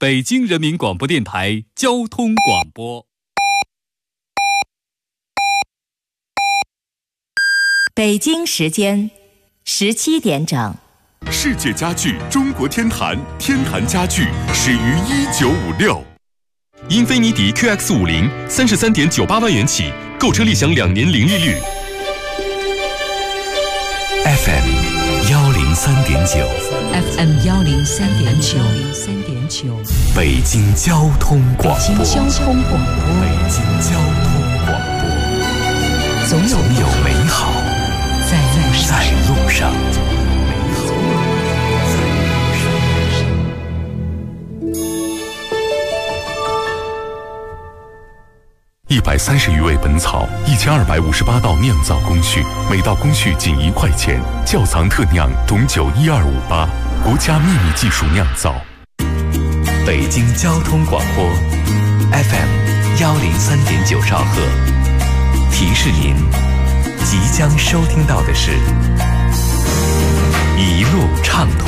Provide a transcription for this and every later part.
北京人民广播电台交通广播。 北京时间17点整。 世界家具中国天坛，天坛家具始于1956。英菲尼迪 QX50 33.98万元起，购车立享2年零利率。FM 103.9 FM 103.9 北京交通广播。 北京交通广播。 北京交通广播。总有美好在路上。130余味本草，1258道酿造工序，每道工序仅1块钱。窖藏特酿董酒12588，国家秘密技术酿造。北京交通广播 FM 103.9兆赫，提示您即将收听到的是一路畅通。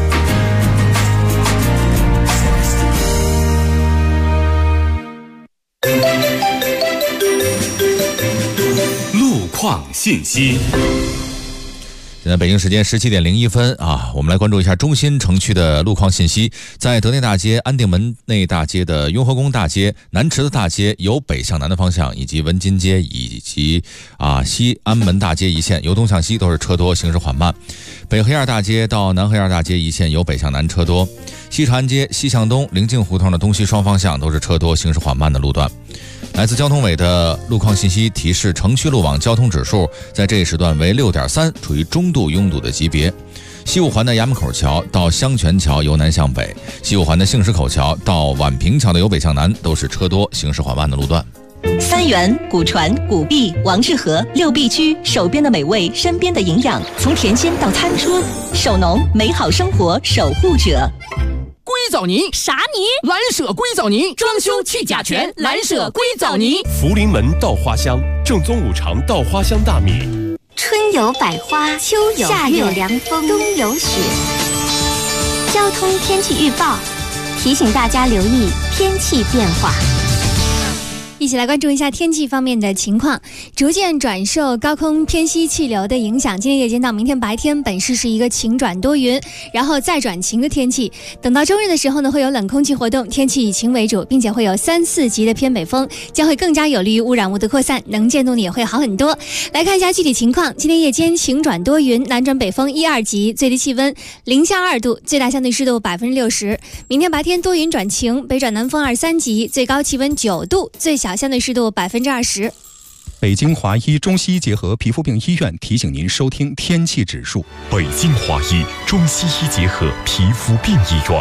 路况信息。 现在北京时间17点01分啊，我们来关注一下中心城区的路况信息。在德内大街、安定门内大街的雍和宫大街、南池子大街由北向南的方向，以及文津街以及西安门大街一线由东向西都是车多，行驶缓慢。北河沿大街到南河沿大街一线由北向南车多。西长安街西向东临近胡同的东西双方向都是车多，行驶缓慢的路段。来自交通委的路况信息提示，城区路网交通指数在这一时段为 6.3， 处于中度拥堵的级别。西五环的衙门口桥到香泉桥由南向北，西五环的杏石口桥到宛平桥的由北向南都是车多，行驶缓慢的路段。 三元、古传、古碧、王致和6必居，手边的美味，身边的营养，从田间到餐桌，手农美好生活守护者。 硅藻泥啥泥？ 蓝舍硅藻泥，装修去甲醛，蓝舍硅藻泥。 福临门稻花香，正宗五常稻花香大米。 春有百花，秋有夏有凉风，冬有雪。交通天气预报提醒大家留意天气变化。 一起来关注一下天气方面的情况。逐渐转受高空偏西气流的影响，今天夜间到明天白天本市是一个晴转多云，然后再转晴的天气。等到周日的时候呢，会有冷空气活动，天气以晴为主，并且会有3、4级的偏北风，将会更加有利于污染物的扩散，能见度呢也会好很多。来看一下具体情况，今天夜间晴转多云，南转北风1、2级，最低气温0下2度，最大相对湿度60%。明天白天多云转晴，北转南风2、3级，最高气温9度，最小相对湿度20%。 北京华医中西医结合皮肤病医院提醒您收听天气指数。 北京华医中西医结合皮肤病医院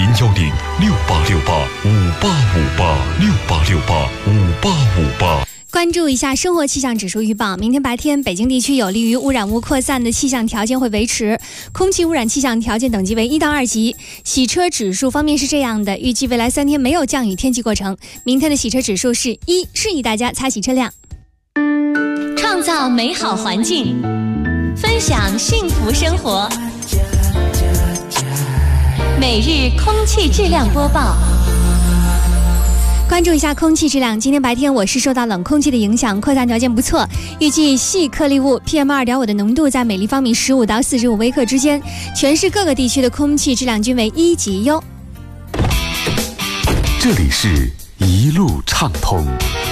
，010-6868-5858，6868-5858。 关注一下生活气象指数预报，明天白天北京地区有利于污染物扩散的气象条件会维持，空气污染气象条件等级为1到2级。洗车指数方面是这样的，预计未来3天没有降雨天气过程，明天的洗车指数是1，示意大家擦洗车辆。 创造美好环境，分享幸福生活。每日空气质量播报。 关注一下空气质量，今天白天我市受到冷空气的影响，扩散条件不错，预计细颗粒物 PM2.5 的浓度在每立方米15到45微克之间，全市各个地区的空气质量均为1级优。 这里是一路畅通。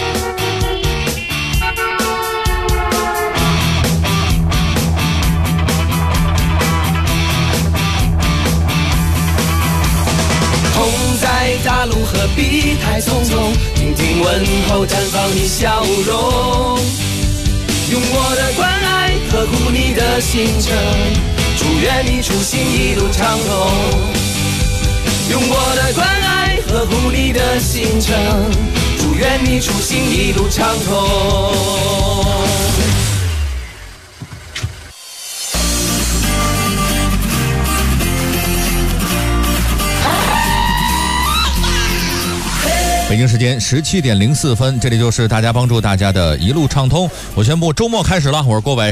大路何必太匆匆，听听问候，绽放你笑容。用我的关爱呵护你的行程，祝愿你出行一路畅通。用我的关爱呵护你的行程，祝愿你出行一路畅通。 北京时间17点04分，这里就是大家帮助大家的一路畅通。我宣布周末开始了，我是郭伟。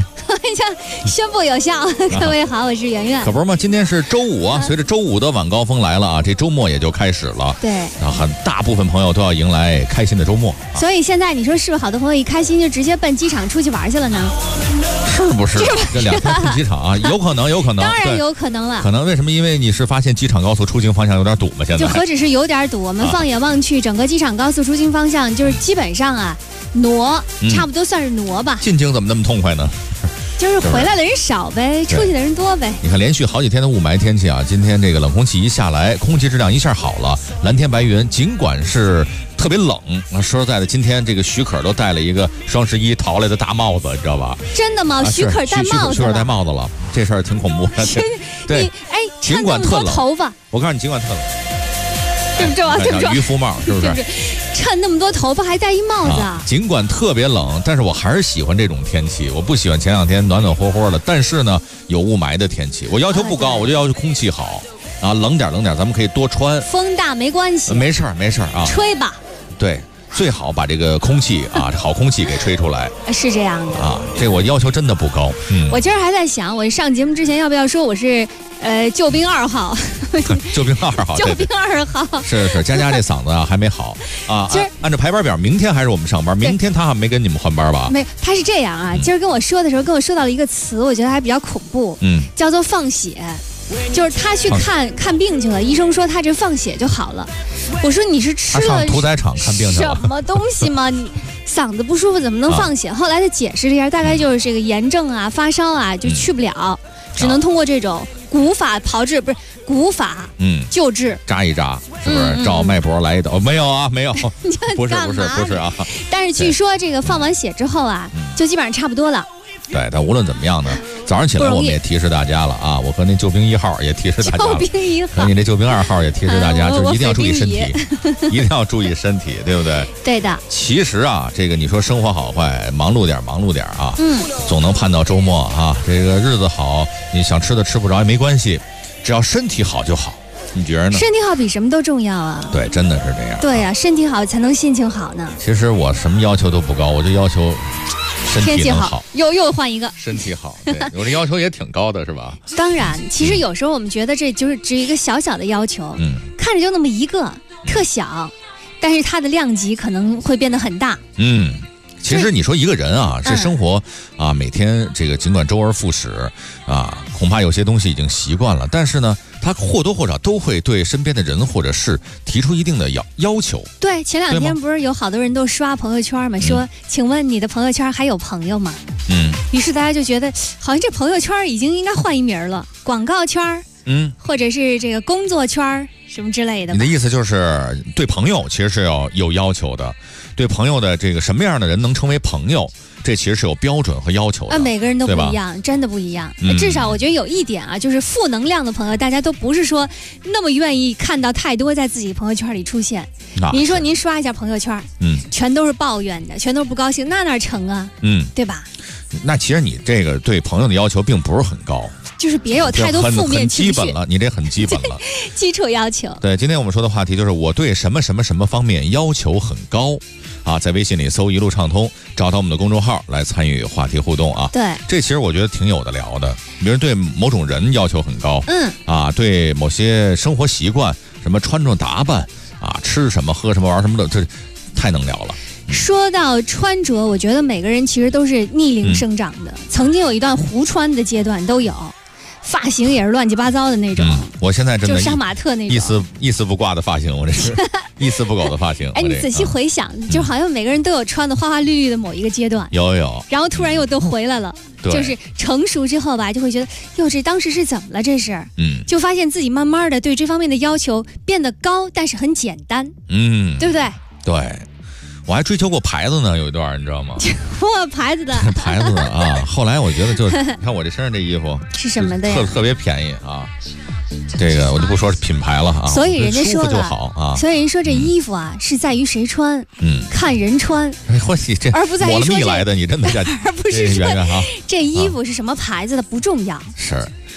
宣布有效。各位好，我是圆圆。 可不是吗？今天是周五啊，随着周五的晚高峰来了啊，这周末也就开始了。 对， 啊，很大部分朋友都要迎来开心的周末。 所以现在你说是不是好多朋友一开心就直接奔机场出去玩去了呢？ 是不是？这2天奔机场啊，有可能， 当然有可能了。 可能为什么？因为你是发现机场高速出京方向有点堵吗？现在就何止是有点堵，我们放眼望去，整个机场高速出京方向就是基本上啊挪，差不多算是挪吧。 进京怎么那么痛快呢？ 就是回来的人少呗，出去的人多呗。 你看，连续好几天的雾霾天气啊，今天这个冷空气一下来，空气质量一下好了，蓝天白云。尽管是特别冷，说实在的，今天这个许可都戴了一个双11淘来的大帽子，你知道吧？ 真的吗？许可戴帽子？ 许可戴帽子了，这事儿挺恐怖的。对，尽管特冷， 头发， 我告诉你，尽管特冷。 对不对？对不对？ 渔夫帽是不是？ 趁那么多头发还戴一帽子啊！ 尽管特别冷，但是我还是喜欢这种天气。我不喜欢前2天暖暖和和的，但是呢有雾霾的天气。我要求不高，我就要求空气好啊，冷点，咱们可以多穿。 风大没关系， 没事儿啊， 吹吧。 对，最好把这个空气啊，好空气给吹出来。 是这样的啊，这我要求真的不高。 我今儿还在想，我上节目之前要不要说我是救兵2号。 救兵2号， 救兵2号是佳佳这嗓子啊还没好啊。按照排班表，明天还是我们上班。明天他还没跟你们换班吧？ 没，他是这样啊。今儿跟我说的时候，跟我说到了一个词，我觉得还比较恐怖，叫做放血。就是他去看病去了，医生说他这放血就好了。我说你是吃了屠宰场看病去了什么东西吗？你嗓子不舒服怎么能放血？后来他解释了一下，大概就是这个炎症啊、发烧啊就去不了，只能通过这种古法炮制，不是古法救治， 扎一扎，是不是？照脉搏来一刀？没有啊，没有，不是啊。 但是据说这个放完血之后啊，就基本上差不多了。 对，但无论怎么样呢，早上起来我们也提示大家了啊，我和那救兵1号也提示大家了， 救兵1号和你这救兵2号也提示大家，就是一定要注意身体，一定要注意身体，对不对？ 对的。 其实啊，这个你说生活好坏，忙碌点啊，总能盼到周末啊，这个日子好，你想吃的吃不着也没关系，只要身体好就好。你觉得呢？ 身体好比什么都重要啊！ 对，真的是这样。 对呀，身体好才能心情好呢。 其实我什么要求都不高，我就要求身体能好。 又换一个身体好，对，我这要求也挺高的，是吧？ 当然，其实有时候我们觉得这就是只一个小小的要求，看着就那么一个，特小，但是它的量级可能会变得很大。 其实你说一个人啊，这生活啊，每天这个尽管周而复始啊，恐怕有些东西已经习惯了，但是呢，他或多或少都会对身边的人或者事提出一定的要求。 对，前2天不是有好多人都刷朋友圈嘛，说请问你的朋友圈还有朋友吗？于是大家就觉得好像这朋友圈已经应该换一名了，广告圈，或者是这个工作圈什么之类的。 你的意思就是对朋友其实是有要求的，对朋友的这个什么样的人能称为朋友，这其实是有标准和要求的。 每个人都不一样，真的不一样。至少我觉得有一点啊，就是负能量的朋友，大家都不是说那么愿意看到太多在自己朋友圈里出现。您说您刷一下朋友圈，全都是抱怨的，全都是不高兴，那哪成啊？对吧？ 那其实你这个对朋友的要求并不是很高。 就是别有太多负面情绪， 很基本了，你这很基本了。 基础要求。 对，今天我们说的话题就是我对什么方面要求很高啊，在微信里搜一路畅通，找到我们的公众号来参与话题互动啊。 对， 这其实我觉得挺有的聊的。比如对某种人要求很高，对某些生活习惯，什么穿着打扮啊，吃什么喝什么玩什么的，这太能聊了。 说到穿着，我觉得每个人其实都是逆龄生长的，曾经有一段胡穿的阶段都有。发型也是乱七八糟的那种， 我现在真的就杀马特那种一丝不挂的发型，我这是一丝不苟的发型。 你仔细回想，就好像每个人都有穿的花花绿绿的某一个阶段， 有， 然后突然又都回来了，就是成熟之后吧，就会觉得哟，这当时是怎么了？这是，就发现自己慢慢的对这方面的要求变得高，但是很简单，对不对？ 对。我还追求过牌子呢，有一段你知道吗？ 哇，牌子的牌子的啊！后来我觉得就你看我这身上这衣服是什么的呀？ 特别便宜啊！这个我就不说是品牌了啊。 所以人家说了， 舒服就好啊。 所以人说这衣服啊是在于谁穿，看人穿，而不在于说来的，你真的而不是说圆圆哈， 这衣服是什么牌子的不重要。 是。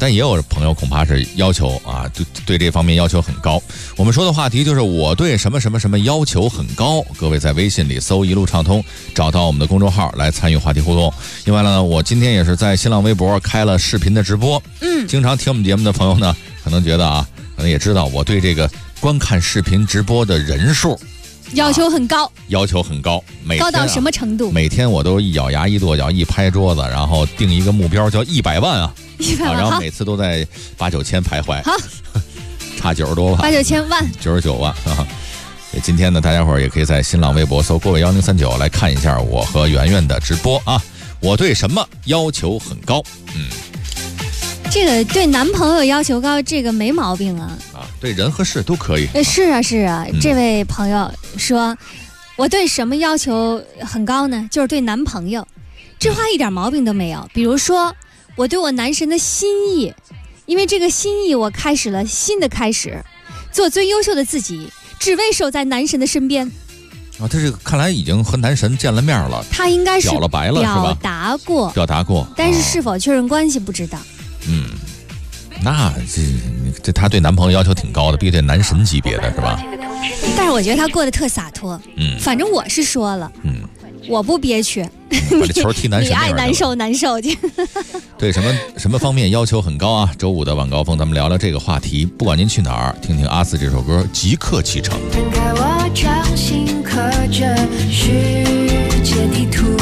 但也有朋友恐怕是要求啊，对这方面要求很高。我们说的话题就是我对什么什么什么要求很高。各位在微信里搜一路畅通，找到我们的公众号来参与话题互动。另外呢，我今天也是在新浪微博开了视频的直播。经常听我们节目的朋友呢，可能觉得啊，可能也知道我对这个观看视频直播的人数要求很高， 要求很高， 高到什么程度？ 每天我都一咬牙一跺脚一拍桌子，然后定一个目标叫100万啊，100万，然后每次都在8、9千徘徊，好，差90多万，8、9千万，99万啊。今天呢，大家伙儿也可以在新浪微博搜郭伟1039来看一下我和圆圆的直播啊。我对什么要求很高？ 这个对男朋友要求高，这个没毛病啊。 对人和事都可以。 是啊，这位朋友说，我对什么要求很高呢？就是对男朋友，这话一点毛病都没有。比如说，我对我男神的心意，因为这个心意，我开始了新的开始，做最优秀的自己，只为守在男神的身边。 他这个看来已经和男神见了面了，他应该是表了白了，是吧？表达过， 但是是否确认关系不知道。 那这他对男朋友要求挺高的，必须得男神级别的是吧？ 但是我觉得他过得特洒脱。反正我是说了，我不憋屈， 把这球踢男神你爱难受去。 对什么方面要求很高啊？周五的晚高峰，咱们聊聊这个话题。不管您去哪儿，听听阿四这首歌《即刻启程》。 我掌心刻着世界地图，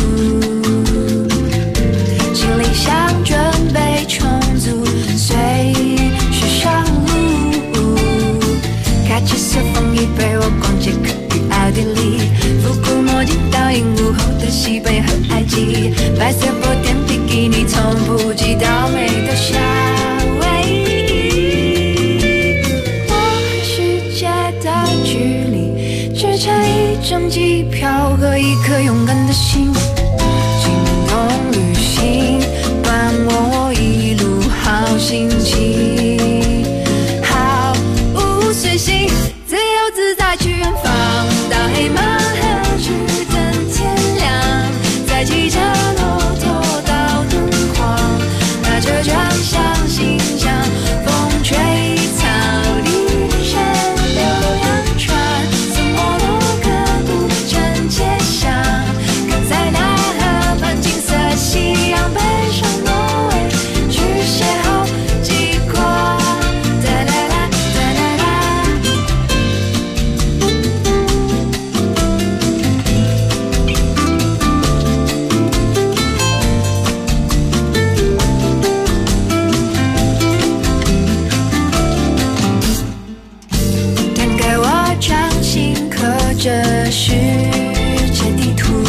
行李箱准备充足，随时上路。开启色风衣，陪我逛街，可与奥地利，复古墨镜倒映午后的西北和埃及，白色波点比基尼，从普吉到美的夏威夷。我和世界的距离，只差一张机票和一颗勇敢的心。心动旅行，伴我一路好心情，好无随行，自由自在去远方，到黑马河直等天亮，再骑着骆驼到敦煌，那车转向新疆，风吹草低山流洋船，从摩洛哥古城街巷，看塞纳河畔金色夕阳，北上挪威去邂逅极光，哒啦啦哒啦啦。摊开我掌心刻着世界地图，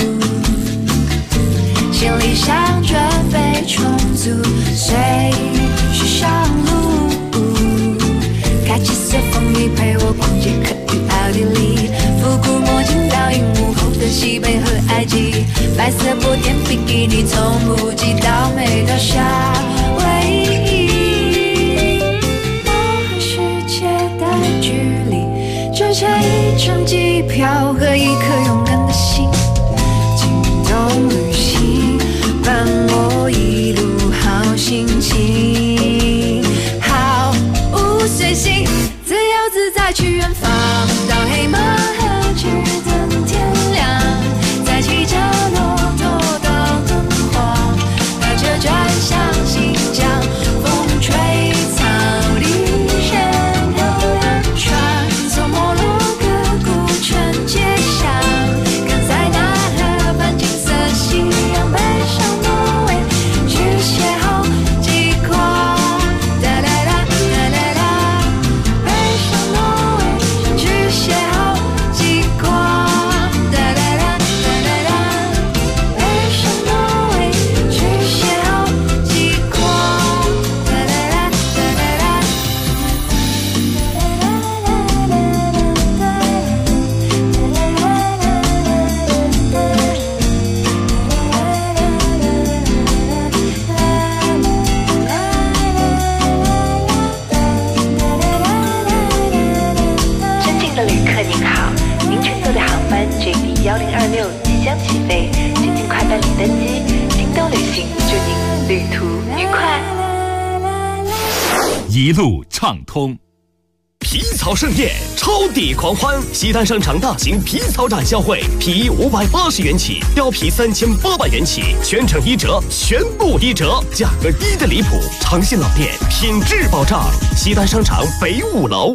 行李箱准备充足，随时上路。开启色风衣，陪我逛街，可与奥地利，复古墨镜倒映午后的西北和埃及，白色波点比基尼，从普吉到美的夏威夷。我和世界的距离，只差一张机票和一颗勇敢的心。心动旅行，伴我一路好心情，好无随行，自由自在去远方，到黑马河直等天亮，再骑着骆驼到敦煌，那车转向新疆，风吹草低山流洋船，从摩洛哥古城街巷，看塞纳河畔金色夕阳，北上挪威去邂逅极光，哒啦啦哒啦啦，北上挪威去邂逅极光，哒啦啦哒啦啦，北上挪威去邂逅极光，哒啦啦哒啦啦。 尊敬的旅客您好，您乘坐的航班 JD1026即将起飞，请尽快办理登机。京东旅行祝您旅途愉快。 一路畅通。 皮草盛宴，超抵狂欢！西单商场大型皮草展销会，皮衣580元起，貂皮3800元起，全程1折，全部1折，价格低的离谱。诚信老店，品质保障。西单商场北5楼。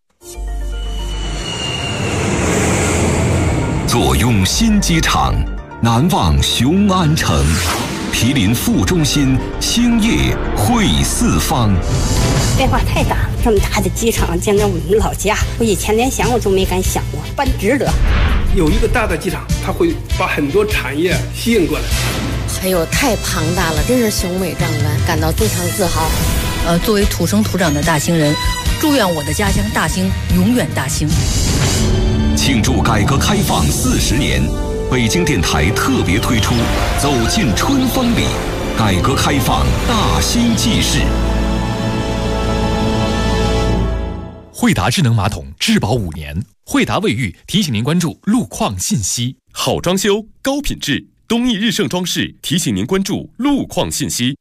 坐拥新机场，难忘雄安城。毗邻副中心，兴业汇四方。 变化太大，这么大的机场，简直我们老家，我以前连想我都没敢想过，办值得。 有一个大的机场，它会把很多产业吸引过来。 哎呦，太庞大了，真是雄伟壮观，感到非常自豪。 作为土生土长的大兴人，祝愿我的家乡大兴永远大兴。 庆祝改革开放40年。北京电台特别推出《走进春风里》，改革开放大兴纪事。 惠达智能马桶质保5年，惠达卫浴提醒您关注路况信息。 好装修，高品质，东义日盛装饰提醒您关注路况信息。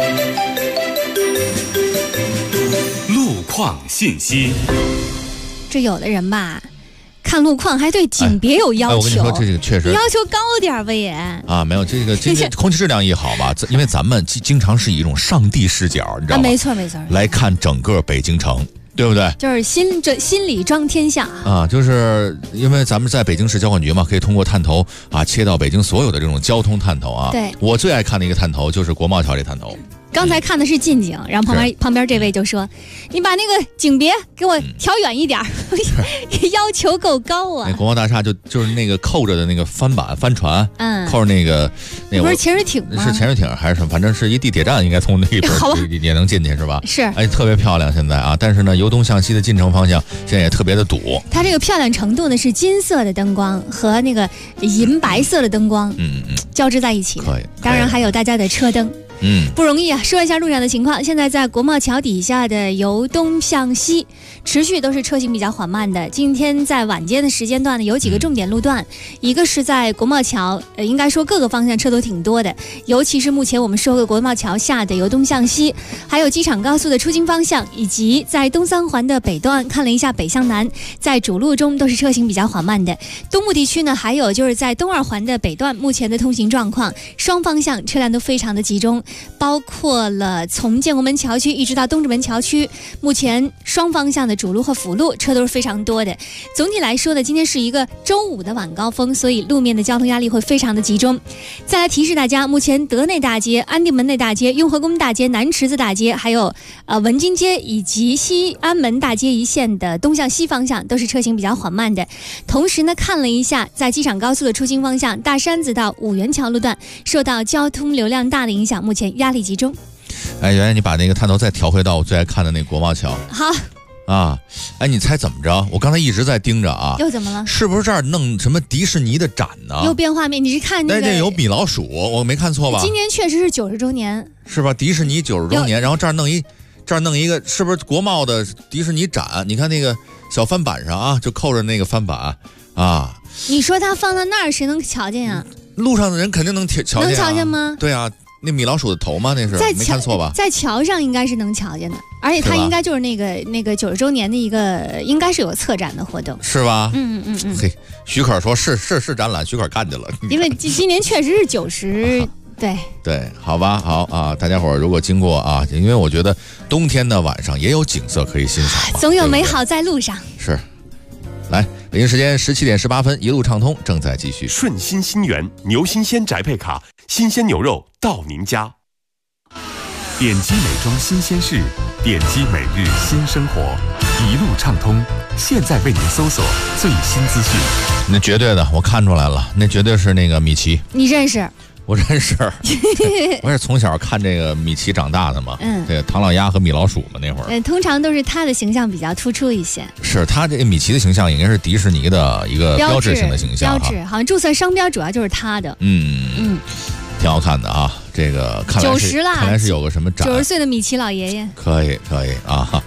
路况信息。 这有的人吧，看路况还对景别有要求。 我跟你说，这个确实要求高点吧也。 啊，没有这个空气质量一好吧，因为咱们经常是以一种上帝视角，你知道吗？ 没错没错。 来看整个北京城，对不对？ 就是心里装天下啊！就是因为咱们在北京市交管局嘛，可以通过探头啊切到北京所有的这种交通探头啊。 对， 我最爱看的一个探头就是国贸桥这探头。 刚才看的是近景，然后旁边这位就说：“你把那个景别给我调远一点，要求够高啊！” 那国贸大厦就是那个扣着的那个帆船，扣着那个不是潜水艇吗？ 是潜水艇还是什么？反正是一地铁站，应该从那边也能进去是吧？ 是， 哎，特别漂亮现在啊！但是呢，由东向西的进城方向现在也特别的堵。 它这个漂亮程度呢，是金色的灯光和那个银白色的灯光，交织在一起的。 可以， 当然还有大家的车灯。不容易啊！说一下路上的情况，现在在国贸桥底下的由东向西，持续都是车行比较缓慢的。今天在晚间的时间段呢，有几个重点路段，一个是在国贸桥，应该说各个方向车都挺多的，尤其是目前我们说的国贸桥下的由东向西，还有机场高速的出京方向，以及在东三环的北段，看了一下北向南，在主路中都是车行比较缓慢的。东部地区呢，还有就是在东二环的北段，目前的通行状况，双方向车辆都非常的集中。包括了从建国门桥区一直到东直门桥区，目前双方向的主路和辅路车都是非常多的。总体来说呢，今天是一个周五的晚高峰，所以路面的交通压力会非常的集中。再来提示大家，目前德内大街、安定门内大街、雍和宫大街、南池子大街，还有文津街以及西安门大街一线的东向西方向都是车行比较缓慢的。同时呢，看了一下在机场高速的出京方向，大山子到五元桥路段受到交通流量大的影响，目前压力集中。 哎，圆圆，你把那个探头再调回到我最爱看的那个国贸桥。 好。 啊，哎，你猜怎么着？我刚才一直在盯着啊。 又怎么了？ 是不是这儿弄什么迪士尼的展呢？ 又变画面？你是看那个？ 那有米老鼠，我没看错吧？ 今年确实是90周年， 是吧？迪士尼90周年，然后这儿弄一个，是不是国贸的迪士尼展？你看那个小翻板上啊，就扣着那个翻板啊。 你说它放到那儿，谁能瞧见啊？ 路上的人肯定能瞧见、啊。 能瞧见吗？ 对啊。那米老鼠的头吗？那是没看错吧？ 在桥上应该是能瞧见的，而且它应该就是那个90周年的一个，应该是有策展的活动， 是吧？ 嘿， 许可说是展览，许可看见了。 因为今年确实是90，对， 好吧，好啊，大家伙儿如果经过啊，因为我觉得冬天的晚上也有景色可以欣赏， 总有美好在路上。 是。来，北京时间17点18分，一路畅通正在继续。 顺心新源牛新鲜宅配卡，新鲜牛肉到您家。点击美妆新鲜事，点击每日新生活，一路畅通。现在为您搜索最新资讯。 那绝对的，我看出来了，那绝对是那个米奇。 你认识？ 我认识，我是从小看这个米奇长大的嘛。这个唐老鸭和米老鼠嘛，那会儿。 通常都是他的形象比较突出一些。 是他这个米奇的形象应该是迪士尼的一个标志性的形象。 标志好像注册商标主要就是他的。 挺好看的啊。这个看来是有个什么展。 90岁的米奇老爷爷。 可以啊。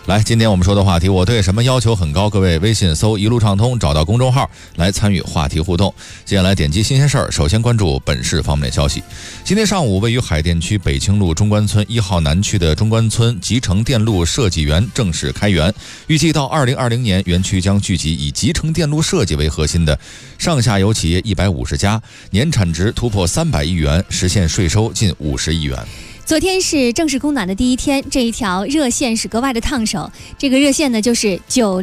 来，今天我们说的话题，我对什么要求很高？各位微信搜一路畅通，找到公众号来参与话题互动。接下来点击新鲜事儿，首先关注本市方面的消息。今天上午，位于海淀区北清路中关村1号南区的中关村集成电路设计园正式开园，预计到2020年，园区将聚集以集成电路设计为核心的上下游企业150家，年产值突破300亿元，实现税收近50亿元。 昨天是正式供暖的第一天，这一条热线是格外的烫手。这个热线呢就是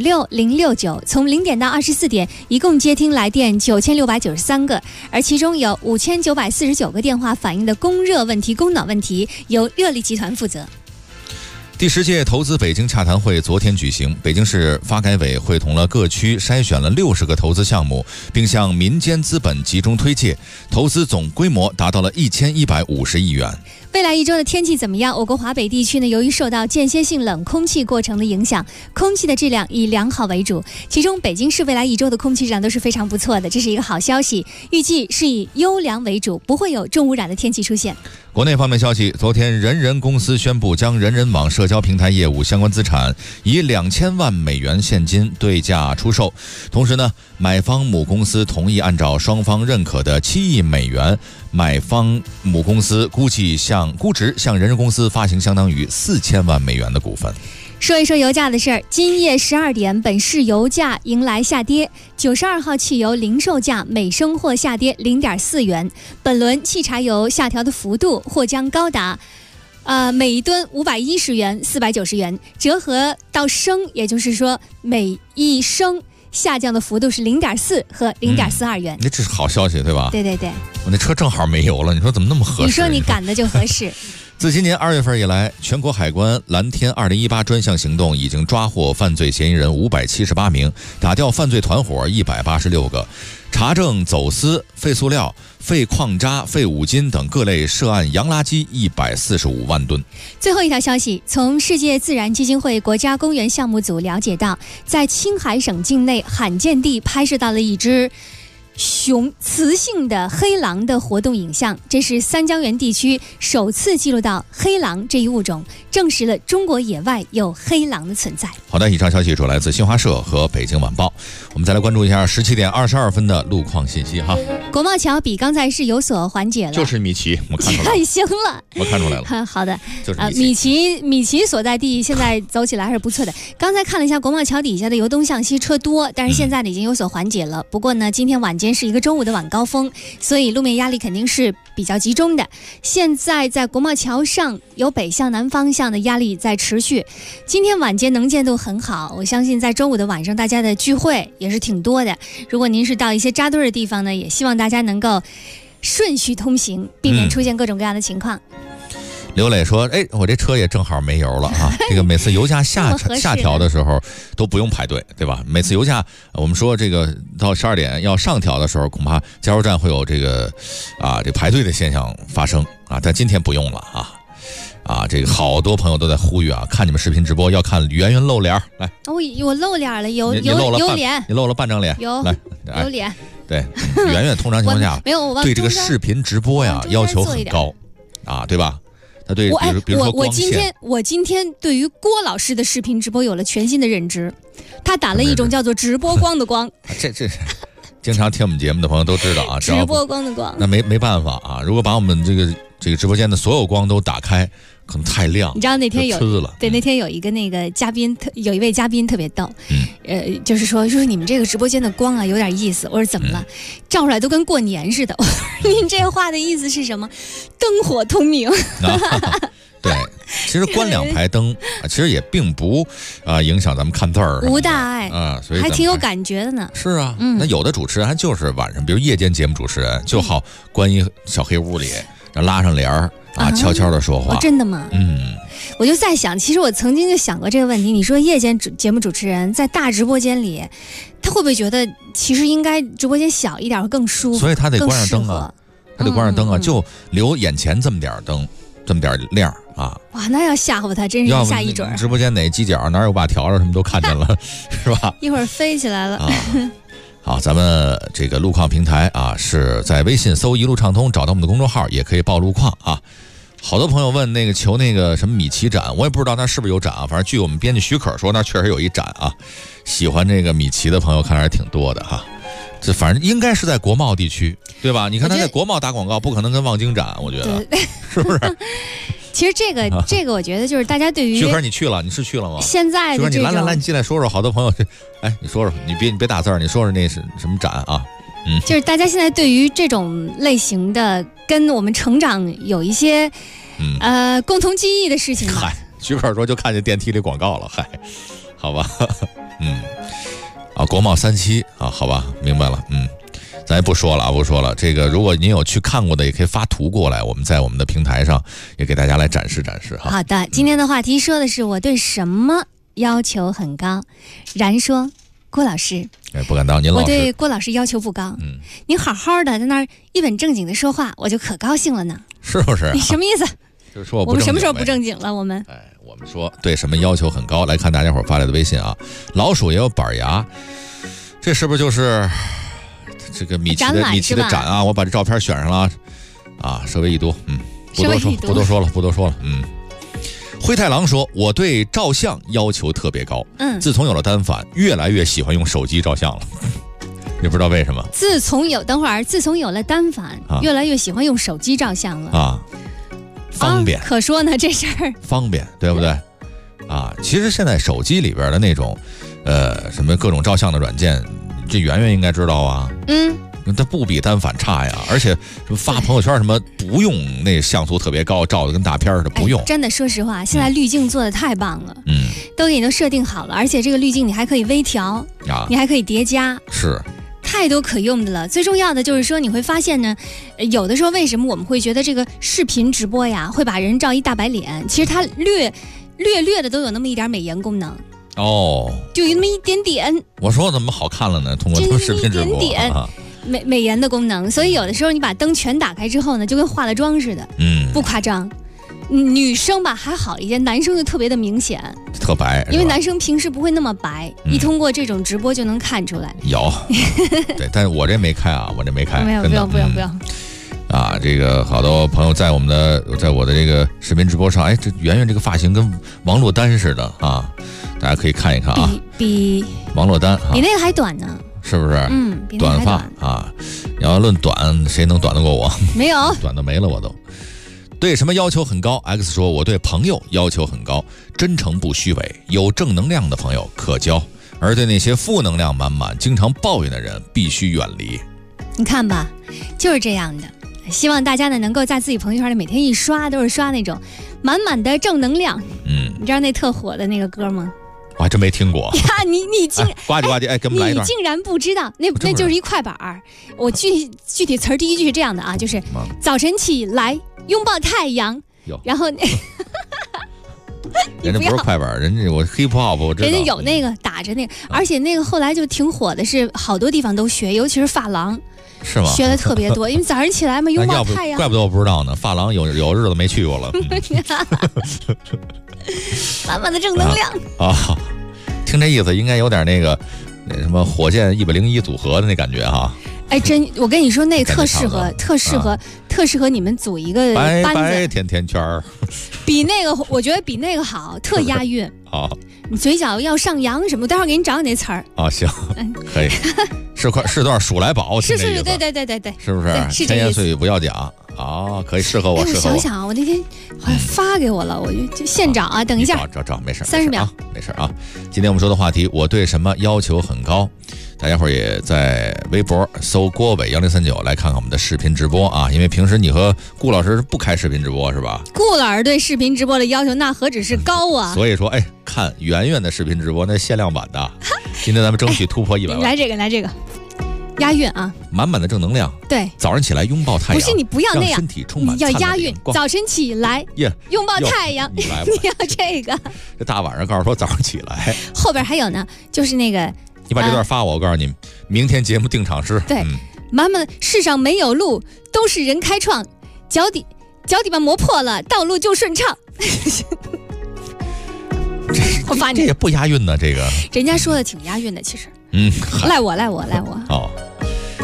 96069，从0点到24点，一共接听来电9693个，而其中有5949个电话反映的供热问题、供暖问题，由热力集团负责。 第10届投资北京洽谈会昨天举行，北京市发改委会同了各区筛选了60个投资项目，并向民间资本集中推介，投资总规模达到了1150亿元。 未来一周的天气怎么样？我国华北地区呢，由于受到间歇性冷空气过程的影响，空气的质量以良好为主。其中，北京市未来一周的空气质量都是非常不错的，这是一个好消息。预计是以优良为主，不会有重污染的天气出现。 国内方面消息，昨天人人公司宣布将人人网社交平台业务相关资产以2000万美元现金对价出售，同时呢，买方母公司同意按照双方认可的7亿美元，买方母公司估值向人人公司发行相当于4000万美元的股份。 说一说油价的事儿，今夜12点，本市油价迎来下跌，92号汽油零售价每升或下跌0.4元，本轮汽柴油下调的幅度或将高达每一吨510元、490元，折合到升，也就是说每一升下降的幅度是0.4和0.42元。 这是好消息，对吧？ 对对对， 我那车正好没油了，你说怎么那么合适？ 你说你赶的就合适。 自今年2月份以来，全国海关蓝天2018专项行动已经抓获犯罪嫌疑人578名，打掉犯罪团伙186个，查证走私废塑料、废矿渣、废五金等各类涉案洋垃圾145万吨。 最后一条消息，从世界自然基金会国家公园项目组了解到，在青海省境内罕见地拍摄到了一只雌性的黑狼的活动影像，这是三江源地区首次记录到黑狼这一物种，证实了中国野外有黑狼的存在。 好的，以上消息主来自新华社和北京晚报。我们再来关注一下17点22分的路况信息哈。 国贸桥比刚才是有所缓解了， 就是米奇，我看出来了， 太行了， 我看出来了。 好的， 就是米奇所在地现在走起来还是不错的。刚才看了一下国贸桥底下的由东向西车多，但是现在已经有所缓解了。不过呢，今天晚间是一个周五的晚高峰，所以路面压力肯定是比较集中的。现在在国贸桥上有北向南方向的压力在持续。今天晚间能见度很好，我相信在周五的晚上大家的聚会也是挺多的。如果您是到一些扎堆的地方呢，也希望大家能够顺序通行，避免出现各种各样的情况。 刘磊说：“哎，我这车也正好没油了啊！这个每次油价下调的时候都不用排队，对吧？每次油价我们说这个到12点要上调的时候，恐怕加油站会有这个这排队的现象发生啊。但今天不用了啊！这个好多朋友都在呼吁啊，看你们视频直播要看圆圆露脸来。 我露脸了，有脸， 你露了半张脸，来有脸。 对，圆圆通常情况下没有对这个视频直播呀要求很高啊，对吧？”他对，比如说光线， 我今天对于郭老师的视频直播有了全新的认知，他打了一种叫做直播光的光。 这经常听我们节目的朋友都知道啊， 直播光的光。 那没办法啊，如果把我们这个直播间的所有光都打开，可能太亮。 你知道那天那天有一个那个嘉宾，有一位嘉宾特别逗，就是说你们这个直播间的光啊有点意思。我说怎么了？照出来都跟过年似的。您这话的意思是什么？灯火通明。 对，其实关2排灯，其实也并不影响咱们看字儿， 无大碍啊，所以还挺有感觉的呢。 是啊，那有的主持人就是晚上，比如夜间节目主持人，就好关一小黑屋里，然后拉上帘儿悄悄的说话。 真的吗？我就在想，其实我曾经就想过这个问题。你说夜间节目主持人在大直播间里，他会不会觉得其实应该直播间小一点会更舒服？ 所以他得关上灯啊，就留眼前这么点灯，这么点亮啊！ 哇，那要吓唬他，真是吓一准。 直播间哪犄角哪有把笤帚什么都看见了，是吧？ 一会儿飞起来了。 好，咱们这个路况平台是在微信搜一路畅通，找到我们的公众号，也可以报路况啊。 好多朋友问那个求那个什么米奇展，我也不知道那是不是有展啊。反正据我们编辑许可说，那确实有一展啊。喜欢这个米奇的朋友看来是挺多的哈。这反正应该是在国贸地区，对吧？你看他在国贸打广告，不可能跟望京展，我觉得是不是？ 其实这个我觉得就是大家对于许可你去了，你是去了吗？ 现在的这种，来，你进来说说。好多朋友，哎，你说说，你别打字儿，你说说那是什么展啊？ 就是大家现在对于这种类型的跟我们成长有一些共同记忆的事情吧。 嗨，许可说就看见电梯里广告了，嗨，好吧，国贸37啊，好吧，明白了，咱也不说了，这个如果您有去看过的，也可以发图过来，我们在我们的平台上也给大家来展示展示哈。 好的，今天的话题说的是我对什么要求很高。然说郭老师， 不敢当，您老师。 我对郭老师要求不高，您好好的在那儿一本正经的说话，我就可高兴了呢。 是不是？ 你什么意思？ 就是说我们什么时候不正经了？我们我们说对什么要求很高？来看大家伙发来的微信啊，老鼠也有板牙，这是不是就是这个米奇的展啊？我把这照片选上了啊，社微一读，不多说了，灰太狼说：“我对照相要求特别高，自从有了单反，越来越喜欢用手机照相了，也不知道为什么。 自从有了单反，越来越喜欢用手机照相了啊， 方便。 可说呢，这事儿方便，对不对？啊，其实现在手机里边的那种，什么各种照相的软件，这圆圆应该知道啊，它不比单反差呀，而且什么发朋友圈什么不用那像素特别高，照的跟大片似的，不用。 真的，说实话，现在滤镜做的太棒了，都给你设定好了，而且这个滤镜你还可以微调，你还可以叠加， 是太多可用的了。最重要的就是说，你会发现呢，有的时候为什么我们会觉得这个视频直播呀会把人照一大白脸？其实它略的都有那么一点美颜功能。就有那么一点点。 我说怎么好看了呢？通过视频直播， 一点点美颜的功能。所以有的时候你把灯全打开之后呢，就跟化了妆似的，不夸张。女生吧还好一些，男生就特别的明显， 特白， 因为男生平时不会那么白，一通过这种直播就能看出来。 有，对，但是我这没开啊， 没有，不要。 啊，这个好多朋友在我的这个视频直播上，哎，这圆圆这个发型跟王珞丹似的啊，大家可以看一看啊， 比王珞丹比那个还短呢， 是不是？ 比那个还短发啊，你要论短，谁能短得过我？ 没有， 短的没了我都。对什么要求很高 ？X 说，我对朋友要求很高，真诚不虚伪，有正能量的朋友可交，而对那些负能量满满、经常抱怨的人必须远离。 你看吧，就是这样的。希望大家呢能够在自己朋友圈里每天一刷都是刷那种满满的正能量。你知道那特火的那个歌吗？ 我还真没听过。 呀，你竟然呱唧呱唧，哎，给我们来一段。 你竟然不知道，那就是一快板儿。我具体词儿第一句是这样的啊，就是早晨起来拥抱太阳，然后人家不是快板，人家我 hip hop 我知道， 人家有那个打着那个，而且那个后来就挺火的，是好多地方都学，尤其是发廊。 是吗？ 学的特别多，因为早上起来嘛，拥抱太阳。 怪不得我不知道呢，发廊有日子没去过了。 满满的正能量啊！听这意思，应该有点那什么火箭101组合的那感觉哈。 哎，我跟你说，那特适合你们组一个班子。 白白甜圈儿， 比那个我觉得比那个好，特押韵。 好， 你嘴角要上扬什么？待会儿给你找你那词儿。 啊，行，可以。是段数来宝， 是，对， 是不是？千言碎语不要讲啊，可以适合我。 我想想啊，我那天好像发给我了，我就现找啊，等一下， 找，没事 ，30秒， 没事啊。今天我们说的话题，我对什么要求很高？大家伙儿也在微博搜郭伟1039来看看我们的视频直播啊，因为平时你和顾老师不开视频直播是吧？ 顾老师对视频直播的要求那何止是高啊！ 所以说，哎，看圆圆的视频直播那限量版的，今天咱们争取突破100万。 来这个，押韵啊！ 满满的正能量。对，早上起来拥抱太阳。 不是你不要那样， 身体充满你要押韵。早晨起来，拥抱太阳。你要这个。 这大晚上告诉说早上起来。 后边还有呢，就是那个。 你把这段发我告诉你，明天节目定场诗。 对，满满世上没有路，都是人开创，脚底把磨破了，道路就顺畅。我发你， 这也不押韵呢，这个。 人家说的挺押韵的，其实。赖我。 哦，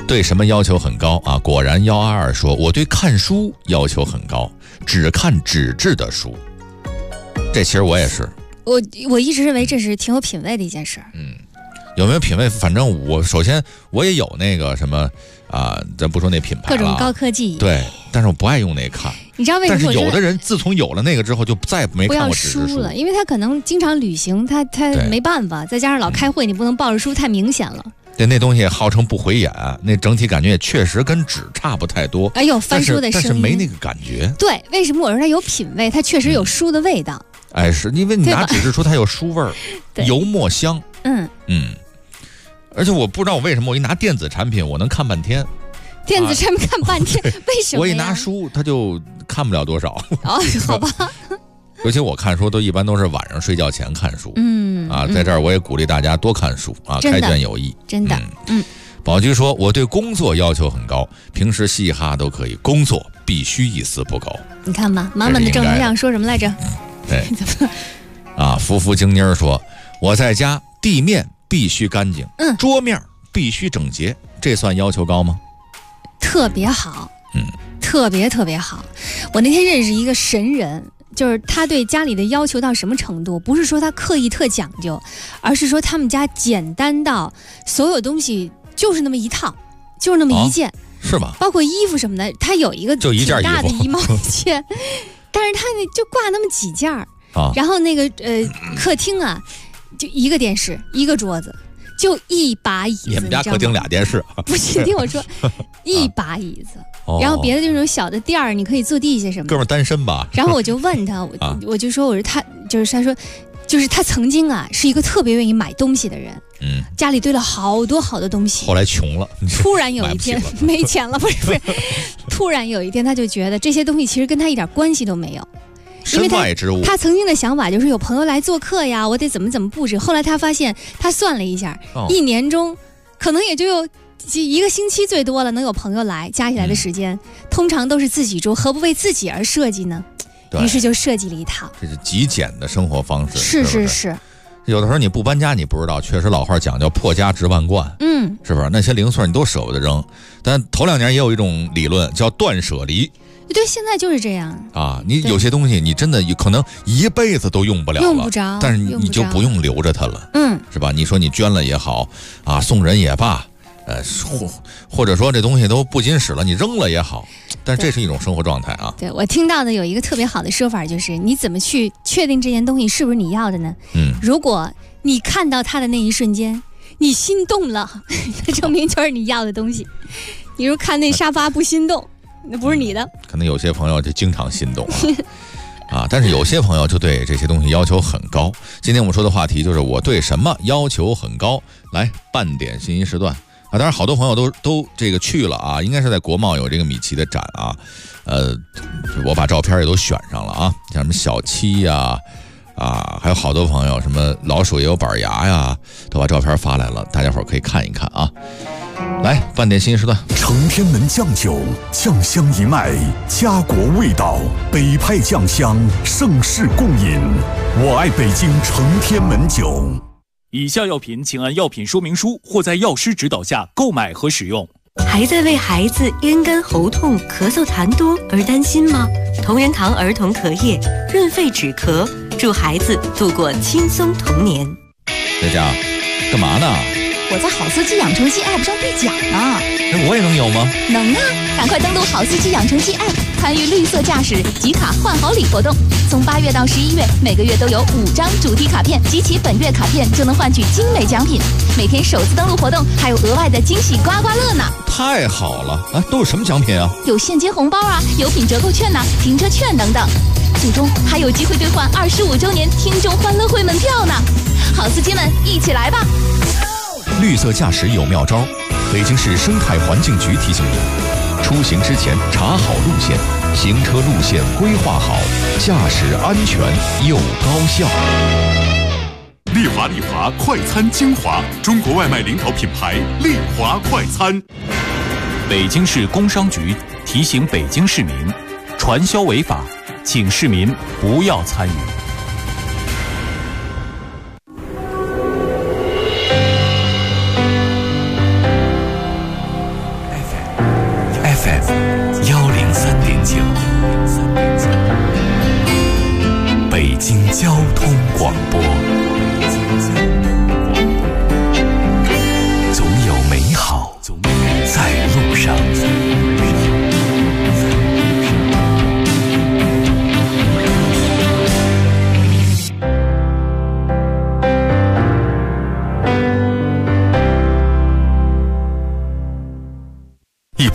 对什么要求很高啊？果然122说，我对看书要求很高，只看纸质的书。这其实我也是， 我一直认为这是挺有品位的一件事。 有没有品位？反正首先我也有那个什么咱不说那品牌了， 各种高科技。 对，但是我不爱用那看。 你知道为什么？ 但是有的人自从有了那个之后，就再也没看过纸质书了，因为他可能经常旅行，他没办法，再加上老开会，你不能抱着书，太明显了。 对，那东西号称不回眼，那整体感觉也确实跟纸差不太多。 哎呦，翻书的声音， 但是没那个感觉。 对，为什么我说它有品位？它确实有书的味道。 哎，是因为你拿纸质书，它有书味儿，油墨香。而且我不知道我为什么，我一拿电子产品，我能看半天。 电子产品看半天，为什么？ 我一拿书，它就看不了多少。 哦，好吧。 尤其我看书一般都是晚上睡觉前看书。在这儿我也鼓励大家多看书啊，开卷有益。 真的。 宝驹说，我对工作要求很高，平时嘻哈都可以，工作必须一丝不苟。你看吧，满满的正能量，说什么来着？ 对。福精妮儿说，我在家地面必须干净，桌面必须整洁，这算要求高吗？ 特别好，特别好。我那天认识一个神人，就是他对家里的要求到什么程度，不是说他刻意特讲究，而是说他们家简单到所有东西就是那么一套，就是那么一件， 是吧？ 包括衣服什么的，他有一个挺大的衣帽间，但是他那就挂那么几件儿。然后那个客厅啊，就一个电视，一个桌子，就一把椅子。 你们家客厅俩电视？ 不是，听我说，一把椅子，然后别的那种小的垫儿，你可以坐地下什么的。 哥们儿单身吧？ 然后我就问他，我就说，我说他就是他曾经啊是一个特别愿意买东西的人，家里堆了好多好多东西。 后来穷了， 突然有一天没钱了，不是，突然有一天他就觉得这些东西其实跟他一点关系都没有。因为他曾经的想法就是有朋友来做客呀，我得怎么布置。后来他发现，他算了一下，一年中可能也就有一个星期最多了，能有朋友来，加起来的时间，通常都是自己住，何不为自己而设计呢？于是就设计了一套。 这是极简的生活方式。 是。 有的时候你不搬家，你不知道，确实老话讲叫破家值万贯，是不是？那些零碎你都舍不得扔。但头2年也有一种理论叫断舍离。 对，现在就是这样啊！你有些东西你真的可能一辈子都用不了了， 用不着， 但是你就不用留着它了，是吧？你说你捐了也好啊，送人也罢，或者说这东西都不经使了，你扔了也好，但是这是一种生活状态啊。 对，我听到的有一个特别好的说法，就是你怎么去确定这件东西是不是你要的呢？如果你看到它的那一瞬间，你心动了，那证明就是你要的东西。你如看那沙发不心动，那不是你的。 可能有些朋友就经常心动啊，但是有些朋友就对这些东西要求很高。今天我们说的话题就是我对什么要求很高。来，半点信息时段啊，当然好多朋友都这个去了啊，应该是在国贸有这个米奇的展啊。我把照片也都选上了啊，像什么小七呀还有好多朋友什么老鼠也有板牙呀，都把照片发来了，大家伙可以看一看啊。来，半点信息时段。 承天门酱酒，酱香一脉，家国味道，北派酱香，盛世共饮。我爱北京承天门酒。 以下药品请按药品说明书或在药师指导下购买和使用。 还在为孩子咽干喉痛、咳嗽痰多而担心吗？同仁堂儿童咳液润肺止咳，助孩子度过轻松童年。 在家干嘛呢？ 我在好司机养成记 App 上兑奖呢。 我也能有吗？ 能啊！赶快登录好司机养成记 App， 参与绿色驾驶集卡换好礼活动。从8月到11月，每个月都有5张主题卡片，集齐本月卡片就能换取精美奖品。每天首次登录活动还有额外的惊喜刮刮乐呢！ 太好了啊！都有什么奖品啊？ 有现金红包啊，油品折扣券呐，停车券等等。最终还有机会兑换25周年听众欢乐会门票呢！好司机们，一起来吧！ 绿色驾驶有妙招，北京市生态环境局提醒您：出行之前查好路线，行车路线规划好，驾驶安全又高效。 丽华快餐精华，中国外卖领导品牌丽华快餐。 北京市工商局提醒北京市民，传销违法，请市民不要参与。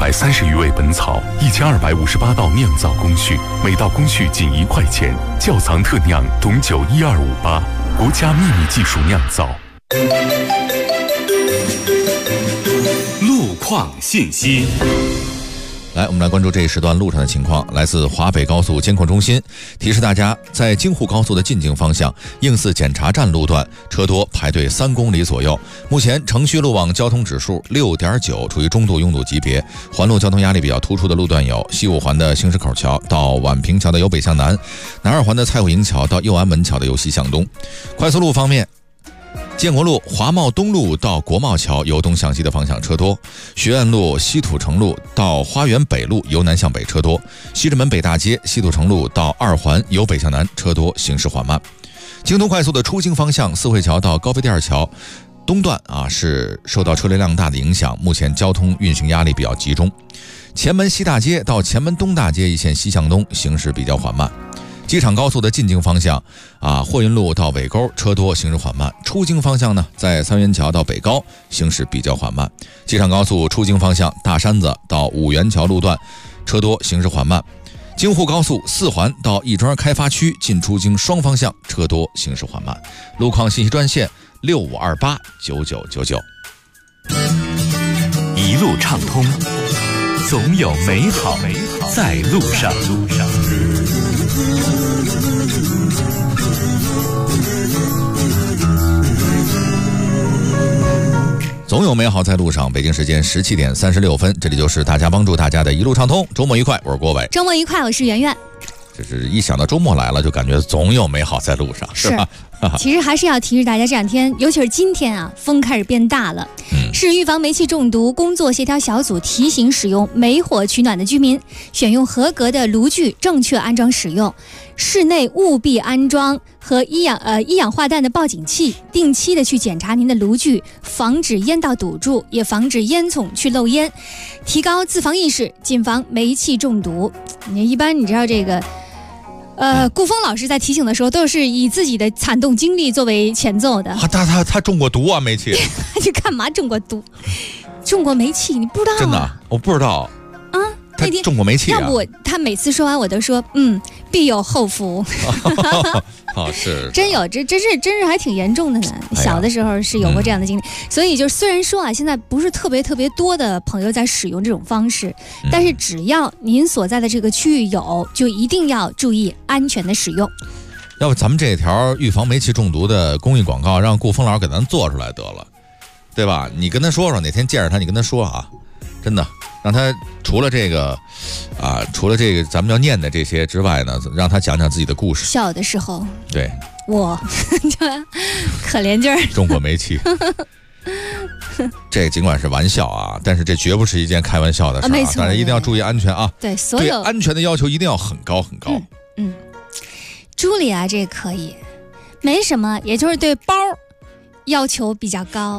130余味本草，1258道酿造工序，每道工序仅1块钱。窖藏特酿董酒12588，国家秘密技术酿造。 路况信息。 来，我们来关注这一时段路上的情况。来自华北高速监控中心提示大家，在京沪高速的进京方向应四检查站路段车多排队3公里左右。目前城区路网交通指数6.9，处于中度拥堵级别。环路交通压力比较突出的路段有西五环的兴实口桥到宛平桥的由北向南，南二环的蔡锺营桥到右安门桥的由西向东。快速路方面，建国路华贸东路到国贸桥由东向西的方向车多，学院路西土城路到花园北路由南向北车多，西直门北大街西土城路到二环由北向南车多，行驶缓慢。京通快速的出京方向四惠桥到高飞第二桥东段是受到车流量大的影响，目前交通运行压力比较集中。前门西大街到前门东大街一线西向东行驶比较缓慢。机场高速的进京方向货运路到尾沟车多，行驶缓慢。出京方向呢，在三元桥到北高行驶比较缓慢。机场高速出京方向大山子到五元桥路段车多，行驶缓慢。京沪高速4环到亦庄开发区进出京双方向车多，行驶缓慢。路况信息专线65289999。 一路畅通，总有美好在路上。 总有美好在路上。北京时间17点36分，这里就是大家帮助大家的一路畅通。周末愉快，我是郭伟。 周末愉快，我是圆圆。 就是一想到周末来了，就感觉总有美好在路上，是吧？ 其实还是要提示大家，这两天，尤其是今天风开始变大了。市预防煤气中毒工作协调小组提醒使用煤火取暖的居民，选用合格的炉具，正确安装使用。室内务必安装和一氧化氮的报警器，定期的去检查您的炉具，防止烟道堵住，也防止烟囱去漏烟，提高自防意识，谨防煤气中毒。一般你知道这个。顾峰老师在提醒的时候，都是以自己的惨痛经历作为前奏的。 他中过毒啊，煤气。 你干嘛中过毒？中过煤气，你不知道啊？ 真的，我不知道。他中过煤气啊？ 要不他每次说完我都说，必有后福。 是真有，真是还挺严重的呢。小的时候是有过这样的经历，所以就虽然说现在不是特别多的朋友在使用这种方式，但是只要您所在的这个区域有，就一定要注意安全的使用。 要不咱们这条预防煤气中毒的公益广告，让顾峰老师给咱做出来得了，对吧？你跟他说说，哪天见着他，你跟他说真的。让他除了这个咱们要念的这些之外呢，让他讲讲自己的故事。 小的时候， 对我可怜劲儿中过煤气。这尽管是玩笑但是这绝不是一件开玩笑的事大家一定要注意安全对，所有对安全的要求一定要很高很高。 朱莉这可以，没什么，也就是对包要求比较高。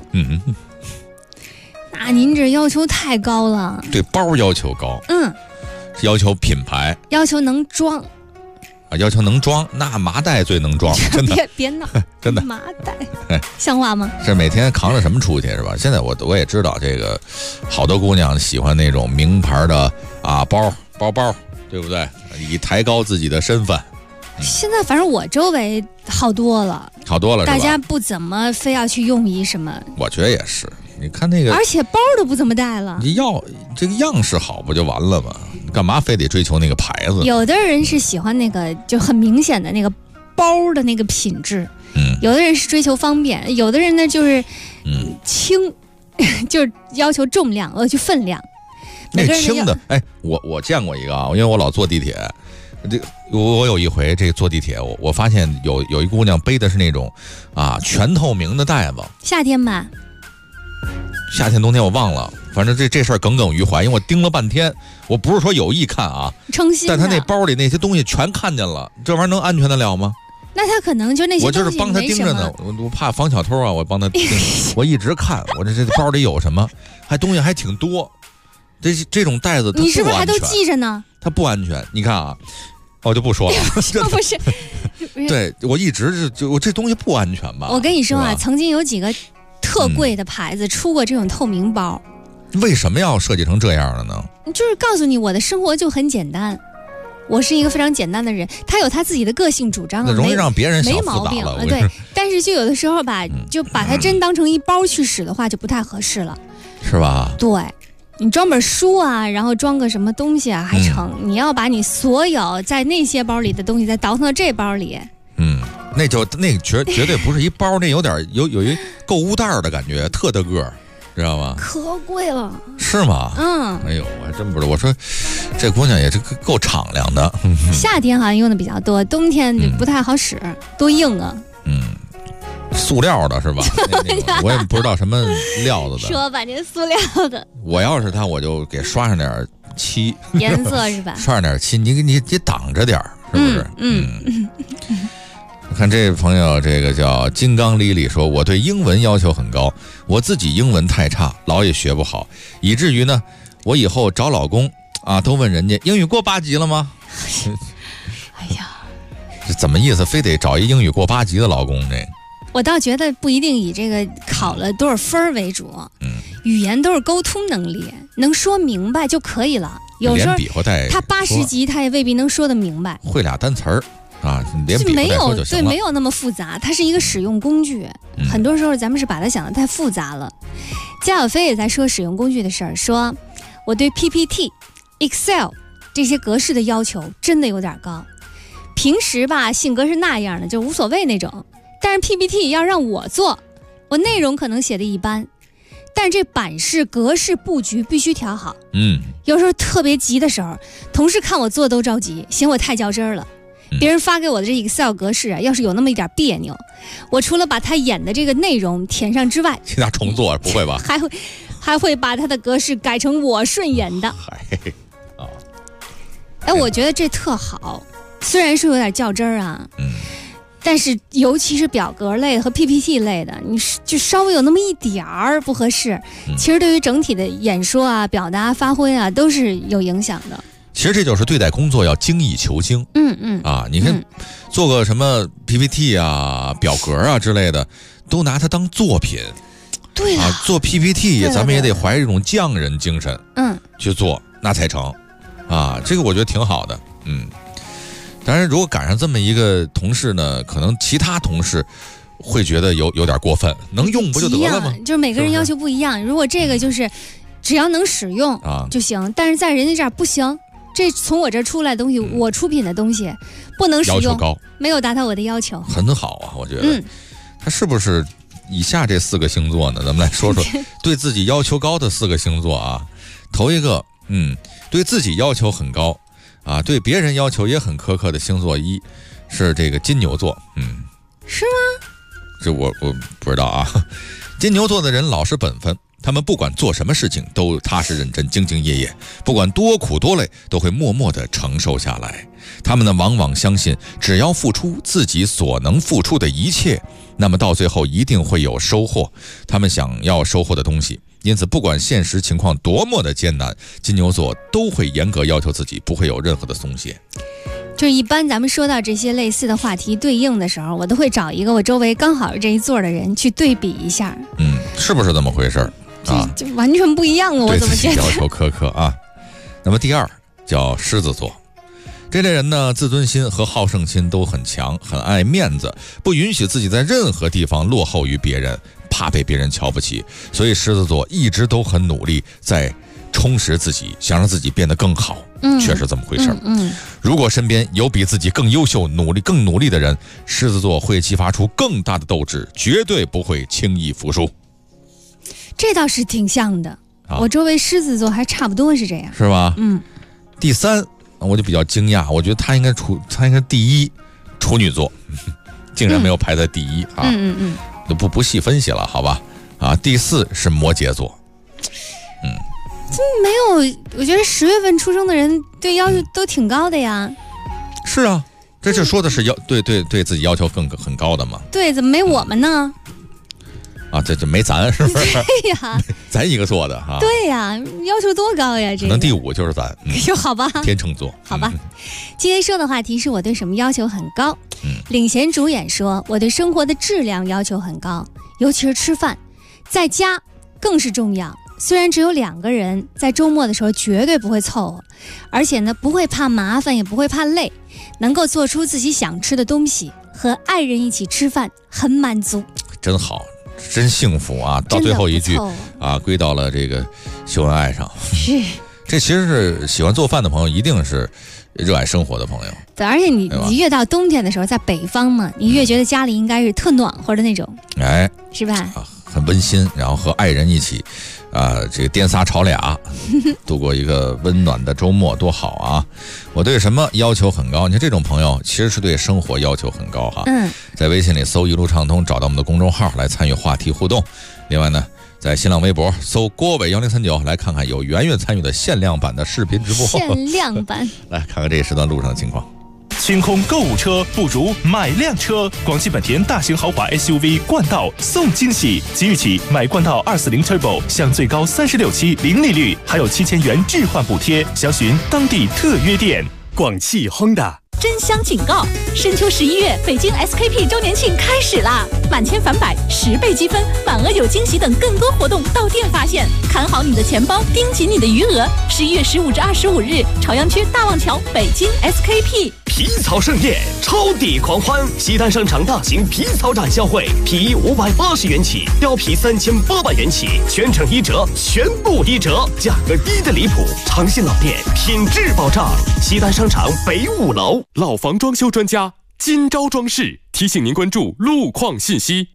那您这要求太高了。 对包要求高，要求品牌， 要求能装要求能装，那麻袋最能装，真的。 别闹， 真的麻袋，像话吗？ 这每天扛着什么出去是吧？现在我也知道，这个好多姑娘喜欢那种名牌的包，对不对？以抬高自己的身份。 现在反正我周围好多了，大家不怎么非要去用一什么。 我觉得也是。你看那个， 而且包都不怎么带了。 你要这个样式好不就完了吗？干嘛非得追求那个牌子？ 有的人是喜欢那个就很明显的那个包的那个品质，有的人是追求方便，有的人呢就是轻，就是要求重量，就分量。 那轻的，我见过一个因为我老坐地铁，我有一回这坐地铁，我发现有一姑娘背的是那种全透明的袋子， 夏天吧。 夏天冬天我忘了，反正这事儿耿耿于怀，因为我盯了半天，我不是说有意看诚心的， 但他那包里那些东西全看见了，这玩意儿能安全得了吗？ 那他可能就那些我就是帮他盯着呢，我怕防小偷我帮他盯着我一直看我这包里有什么，东西还挺多，这种袋子你是不是还都记着呢？ 它不安全，你看我就不说了。 不是对，我一直我这东西不安全吧？ 我跟你说曾经有几个特贵的牌子出过这种透明包， 为什么要设计成这样的呢？ 就是告诉你我的生活就很简单，我是一个非常简单的人，他有他自己的个性主张， 那容易让别人想没复杂毛病了。 对，但是就有的时候吧，就把它真当成一包去使的话，就不太合适了， 是吧？ 对，你装本书啊，然后装个什么东西啊还成，你要把你所有在那些包里的东西再倒腾到这包里， 那绝对不是一包，那有点有一购物袋的感觉，特大个，知道吗？ 可贵了， 是吗？哎呦，我还真不知道。我说这姑娘也是够敞亮的。 夏天好像用的比较多，冬天就不太好使，多硬啊。 塑料的是吧？我也不知道什么料子的。 说吧，那塑料的。 我要是他，我就给刷上点漆， 颜色是吧？ 刷上点漆，你挡着点，是不是？看这位朋友，这个叫金刚丽丽说，我对英文要求很高，我自己英文太差，老也学不好，以至于呢，我以后找老公啊，都问人家英语过8级了吗？ 哎呀， 这怎么意思？非得找一英语过8级的老公这？ 我倒觉得不一定以这个考了多少分为主，语言都是沟通能力，能说明白就可以了。有时候他80级他也未必能说得明白， 会俩单词儿。连笔没有就行了， 对，没有那么复杂，它是一个使用工具。很多时候咱们是把它想得太复杂了。加小飞也在说使用工具的事儿，说我对 PPT、Excel 这些格式的要求真的有点高。平时吧，性格是那样的，就无所谓那种。但是 PPT 要让我做，我内容可能写的一般，但这版式、格式、布局必须调好。有时候特别急的时候，同事看我做都着急，嫌我太较真儿了。别人发给我的这 Excel 格式啊，要是有那么一点别扭，我除了把他演的这个内容填上之外， 其他重做不会吧？ 还会把他的格式改成我顺眼的。我觉得这特好，虽然是有点较真儿啊，但是尤其是表格类和 PPT 类的，你就稍微有那么一点儿不合适，其实对于整体的演说啊、表达、发挥啊，都是有影响的。 其实这就是对待工作要精益求精。你看，做个什么 PPT 啊、表格啊之类的，都拿它当作品。 对啊，做 PPT 咱们也得怀着一种匠人精神，去做那才成。这个我觉得挺好的。当然，如果赶上这么一个同事呢，可能其他同事会觉得有点过分，能用不就得了吗？ 就是每个人要求不一样。如果这个就是只要能使用就行，但是在人家这儿不行。这从我这出来的东西，我出品的东西不能使用， 要求高， 没有达到我的要求。 很好啊，我觉得。他是不是以下这4个星座呢？咱们来说说对自己要求高的4个星座啊。头一个，对自己要求很高啊，对别人要求也很苛刻的星座1是这个金牛座。 是吗？ 这我不知道啊。金牛座的人老实本分。他们不管做什么事情都踏实认真、兢兢业业，不管多苦多累都会默默地承受下来。他们呢，往往相信只要付出自己所能付出的一切，那么到最后一定会有收获。他们想要收获的东西，因此不管现实情况多么的艰难，金牛座都会严格要求自己，不会有任何的松懈。 就是一般咱们说到这些类似的话题对应的时候，我都会找一个我周围刚好这一座的人去对比一下。 是不是这么回事？ 就完全不一样啊！我怎么觉得？ 对自己要求苛刻啊。那么第2叫狮子座，这类人呢，自尊心和好胜心都很强，很爱面子，不允许自己在任何地方落后于别人，怕被别人瞧不起，所以狮子座一直都很努力在充实自己，想让自己变得更好。确实这么回事。如果身边有比自己更优秀、更努力的人，狮子座会激发出更大的斗志，绝对不会轻易服输。 这倒是挺像的，我周围狮子座还差不多是这样， 是吧？第3我就比较惊讶，我觉得他应该第1，处女座，竟然没有排在第1啊！就不细分析了，好吧？第4是摩羯座， 没有，我觉得10月份出生的人对要求都挺高的呀。 是啊，这就说的是对自己要求很高的嘛。 对，怎么没我们呢？ 这没咱是不是？ 对呀， 咱一个做的哈。 对呀，要求多高呀？这可能第5就是咱。 好吧。 天秤座。 好吧。今天说的话题是我对什么要求很高。领衔主演说，我对生活的质量要求很高，尤其是吃饭，在家更是重要。 虽然只有2个人，在周末的时候绝对不会凑合，而且呢不会怕麻烦，也不会怕累，能够做出自己想吃的东西，和爱人一起吃饭，很满足。 真好，真幸福啊！到最后一句啊，归到了这个秀恩爱上。 是， 这其实是喜欢做饭的朋友，一定是热爱生活的朋友。 对，而且你越到冬天的时候，在北方嘛，你越觉得家里应该是特暖和的那种， 哎， 是吧？ 很温馨，然后和爱人一起，这个颠仨吵俩，度过一个温暖的周末，多好啊！我对什么要求很高？你看这种朋友其实是对生活要求很高哈。在微信里搜一路畅通，找到我们的公众号来参与话题互动。另外呢，在新浪微博搜郭伟1039，来看看有圆圆参与的限量版的视频直播。 限量版， 来看看这一时段路上的情况。 清空购物车，不如买辆车。广汽本田大型豪华 SUV 冠道送惊喜，即日起买冠道240 Turbo 享最高36期零利率，还有7000元置换补贴。详询当地特约店。 广汽 Honda。 真香警告！深秋11月，北京 SKP 周年庆开始啦！满千返百，10倍积分，满额有惊喜等更多活动到店发现。看好你的钱包，盯紧你的余额。11月15至25日，朝阳区大望桥北京 SKP 皮草盛宴，超抵狂欢！西单商场大型皮草展销会，皮衣580元起，貂皮3800元起，全程1折，全部1折，价格低的离谱。长信老店，品质保障。西单商场北5楼。 老房装修专家金招装饰提醒您关注路况信息。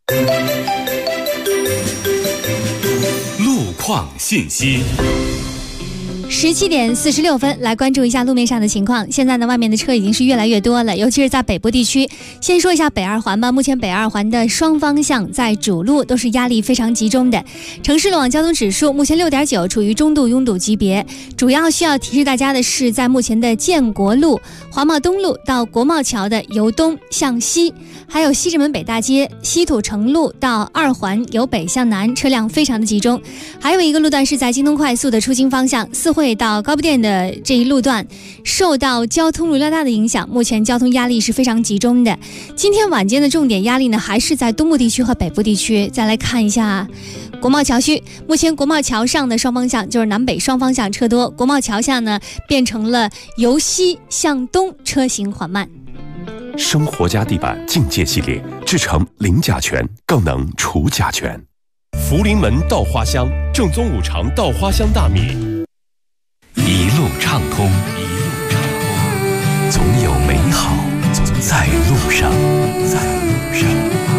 路况信息。 17点46分，来关注一下路面上的情况。现在呢，外面的车已经是越来越多了，尤其是在北部地区。先说一下北2环吧，目前北2环的双方向在主路都是压力非常集中的。城市路网交通指数目前6.9，处于中度拥堵级别。主要需要提示大家的是，在目前的建国路、华贸东路到国贸桥的由东向西，还有西直门北大街、西土城路到2环由北向南，车辆非常的集中。还有一个路段是在京东快速的出京方向，四惠到高碑店的这一路段受到交通流量大的影响，目前交通压力是非常集中的。今天晚间的重点压力呢，还是在东部地区和北部地区。再来看一下国贸桥区，目前国贸桥上的双方向就是南北双方向车多，国贸桥下呢变成了由西向东，车行缓慢。 生活家地板境界系列，制成零甲醛，更能除甲醛。 福临门稻花香，正宗5常稻花香大米。 一路畅通，一路畅通，总有美好在路上，在路上。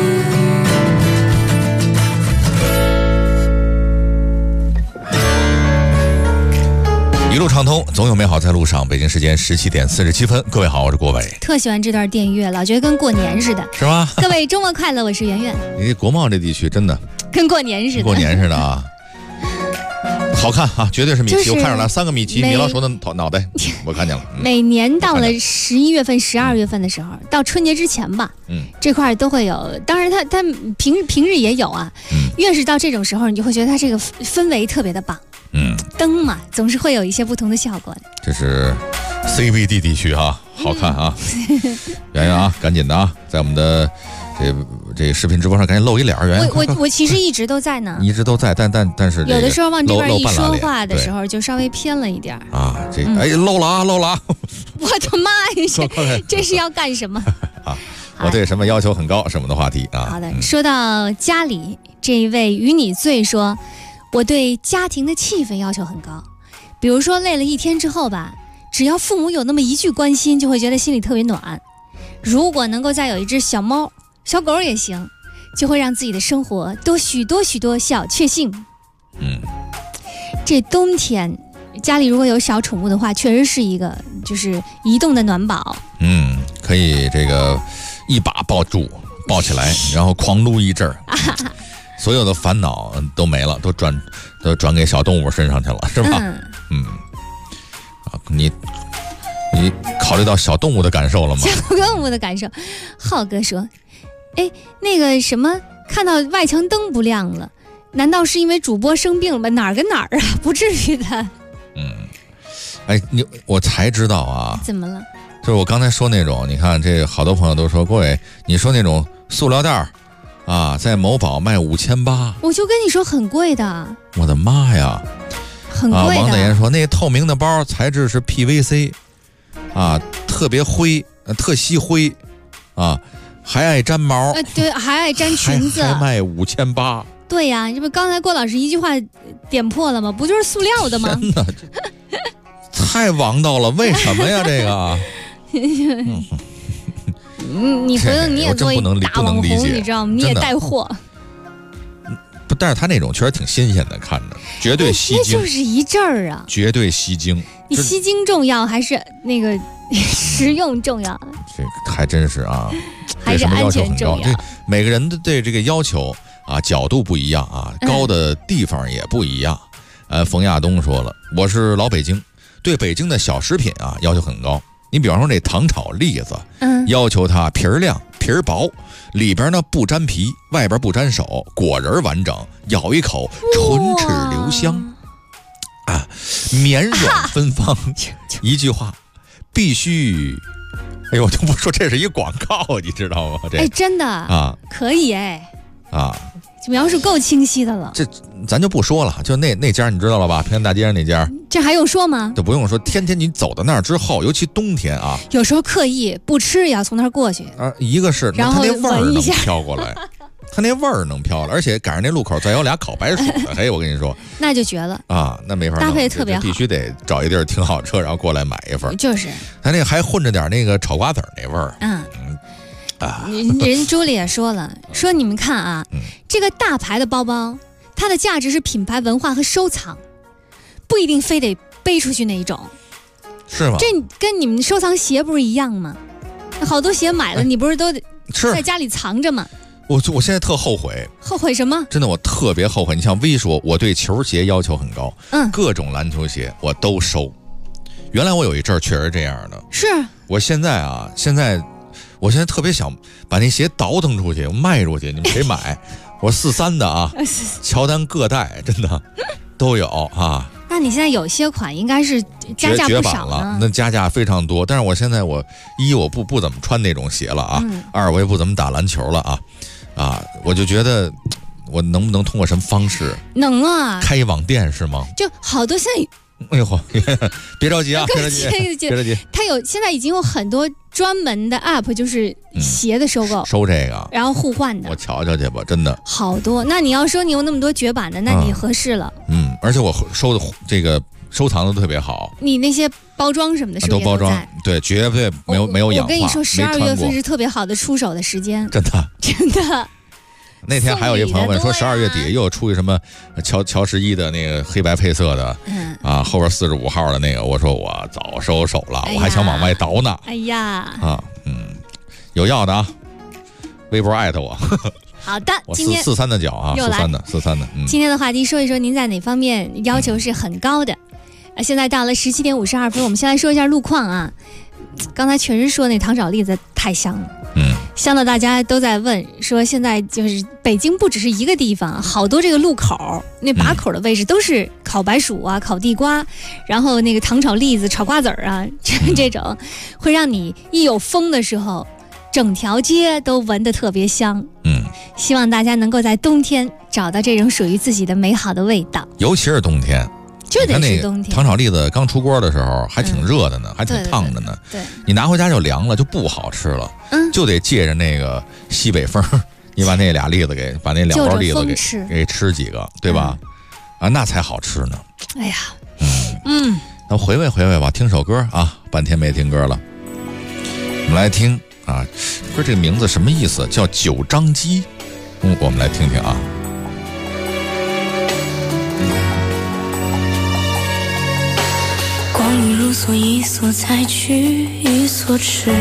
一路畅通，总有美好在路上。北京时间17点47分，各位好，我是郭伟。 特喜欢这段电乐，老觉得跟过年似的， 是吗？ 各位周末快乐，我是圆圆。 你这国贸这地区真的跟过年似的， 过年似的啊。好看啊，绝对是米奇，我看上了3个米奇，米老鼠的脑袋，我看见了。 每年到了11月份、12月份的时候，到春节之前吧，这块都会有。当然它平日也有啊。越是到这种时候，你就会觉得它这个氛围特别的棒。灯嘛，总是会有一些不同的效果的。 这是 CBD 地区啊，好看啊。圆圆啊，赶紧的啊，在我们的这个视频直播上赶紧露一脸。圆圆， 我其实一直都在呢。 你一直都在，但是有的时候往这边一说话的时候，就稍微偏了一点啊。露了啊，露了啊！ 我的妈呀，这是要干什么啊？我对什么要求很高什么的话题啊。 好的，说到家里，这一位与你醉说，我对家庭的气氛要求很高。比如说累了一天之后吧，只要父母有那么一句关心，就会觉得心里特别暖。如果能够再有一只小猫、小狗也行，就会让自己的生活多许多小确幸。这冬天家里如果有小宠物的话，确实是一个就是移动的暖宝。 可以这个一把抱起来，然后狂撸一阵儿。所有的烦恼都没了，都转给小动物身上去了，是吧？你考虑到小动物的感受了吗？ 小动物的感受，浩哥说，那个什么，看到外墙灯不亮了，难道是因为主播生病了吗？哪儿跟哪儿啊？不至于的。 我才知道啊。 怎么了？ 就是我刚才说那种，你看这好多朋友都说，郭伟，你说那种塑料袋啊，在某宝卖5800， 我就跟你说很贵的。 我的妈呀， 很贵的。 王大爷说那透明的包材质是 PVC， 啊，特别灰，特吸灰，啊，还爱粘毛， 对，还爱粘裙子， 还卖5800。 对呀，这不刚才郭老师一句话点破了吗？不就是塑料的吗？ 真的，太王道了，为什么呀？这个。 你回头你也做一大网红，你知道吗？你也带货。 不，但是他那种确实挺新鲜的，看着绝对吸睛。 那就是一阵儿啊， 绝对吸睛。 你吸睛重要还是那个实用重要？ 这个还真是啊， 还是安全重要。 对每个人的对这个要求啊，角度不一样啊，高的地方也不一样。冯亚东说了，我是老北京，对北京的小食品啊要求很高。你比方说这糖炒栗子，要求它皮儿亮皮儿薄，里边呢不沾皮，外边不沾手，果仁完整，咬一口唇齿留香啊，绵软芬芳。一句话必须，哎呦，我就不说这是一广告，你知道吗？这真的啊，可以啊，描述够清晰的了。 这咱就不说了，就那家你知道了吧？平安大街上那家， 这还用说吗？ 就不用说，天天你走到那儿之后，尤其冬天啊， 有时候刻意不吃也要从那儿过去啊。一个是， 然后它那味儿能飘过来，它那味儿能飘来，而且赶上那路口再有俩烤白薯的，嘿，我跟你说， 那就绝了啊！ 那没法搭配特别好， 必须得找一地儿停好车，然后过来买一份。 就是， 它那个还混着点那个炒瓜子那味儿。 人朱莉也说了，说你们看啊，这个大牌的包包，它的价值是品牌文化和收藏，不一定非得背出去那一种， 是吗？ 这跟你们收藏鞋不是一样吗？好多鞋买了，你不是都得在家里藏着吗？ 我现在特后悔。 后悔什么？ 真的，我特别后悔。你像薇说，我对球鞋要求很高，各种篮球鞋我都收。原来我有一阵儿确实这样的， 是我现在特别想把那鞋倒腾出去，卖出去，你们谁买？我43的啊，乔丹各代真的都有啊。 那你现在有些款应该是加价不少了，那加价非常多。但是我现在我不怎么穿那种鞋了啊，二我也不怎么打篮球了啊，我就觉得我能不能通过什么方式？ 能啊， 开一网店是吗？ 就好多现在。 哎呦，别着急啊，别着急。 它现在已经有很多专门的 app， 就是鞋的收购， 收这个， 然后互换的。 我瞧瞧去吧，真的好多。那你要说你有那么多绝版的，那你合适了。 而且我收的这个收藏的特别好。 你那些包装什么的，是不是都包装？对，绝对没有氧化。 我跟你说，12月份是特别好的出手的时间， 真的。那天还有一朋友问说，12月底又出一什么乔11的那个黑白配色的，后边45号的那个，我说我早收手了，我还想往外倒呢。 哎呀， 有要的啊，微博艾特我。 好的， 我43的脚啊，43的。 今天的话题说一说您在哪方面要求是很高的？现在到了17点52分，我们先来说一下路况啊。刚才确实说那糖炒栗子太香了，香到大家都在问说，现在就是北京不只是一个地方，好多这个路口那把口的位置都是烤白薯啊、烤地瓜，然后那个糖炒栗子、炒瓜子儿啊，这种会让你一有风的时候，整条街都闻得特别香。希望大家能够在冬天找到这种属于自己的美好的味道， 尤其是冬天。 就得是冬天。 糖炒栗子刚出锅的时候还挺热的呢，还挺烫的呢。 对， 你拿回家就凉了，就不好吃了。就得借着那个西北风，你把那俩栗子把那2包栗子给吃几个，对吧？那才好吃呢。 哎呀， 那回味吧，听首歌啊，半天没听歌了，我们来听啊，说这个名字什么意思？叫九张鸡。我们来听听啊。 光阴如梭，一梭采取，一梭吃。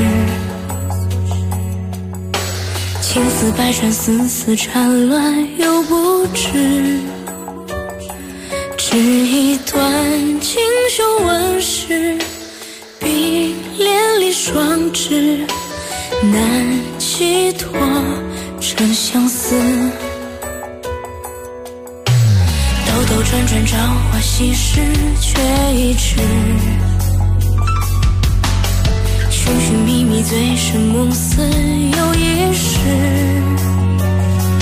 情丝百转，丝丝缠乱又不知。只一段锦绣纹饰，碧连理双枝，难寄托成相思。兜兜转转，朝花夕拾，却一迟。寻寻觅觅，醉生梦死又一世。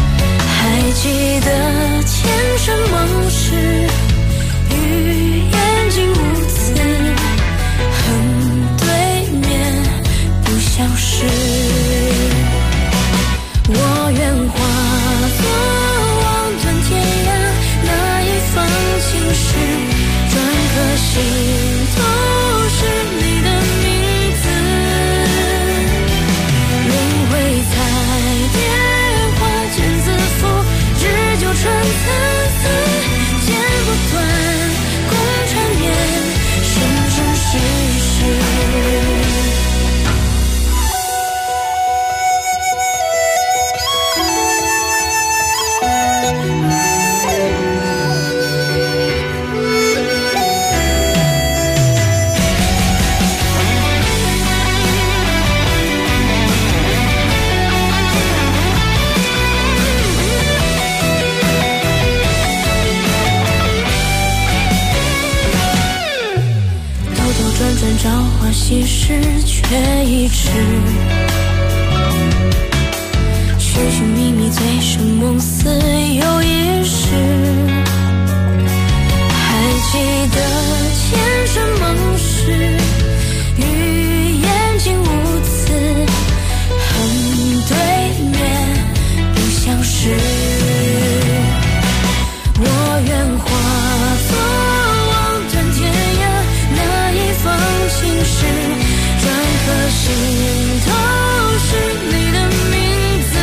记得前生梦事，与眼睛无刺，恨对面不相识。我愿化作望断天涯那一方青石，转颗心都是你的名字。轮回彩蝶花间自负，日久春参差，剪不断共缠绵，生生世世。朝花夕拾却已迟，寻寻觅觅醉生梦死又一世。还记得前生梦事，与眼睛无刺，恨对面不相识。我愿化作望断天涯那一方青石，转颗心都是你的名字。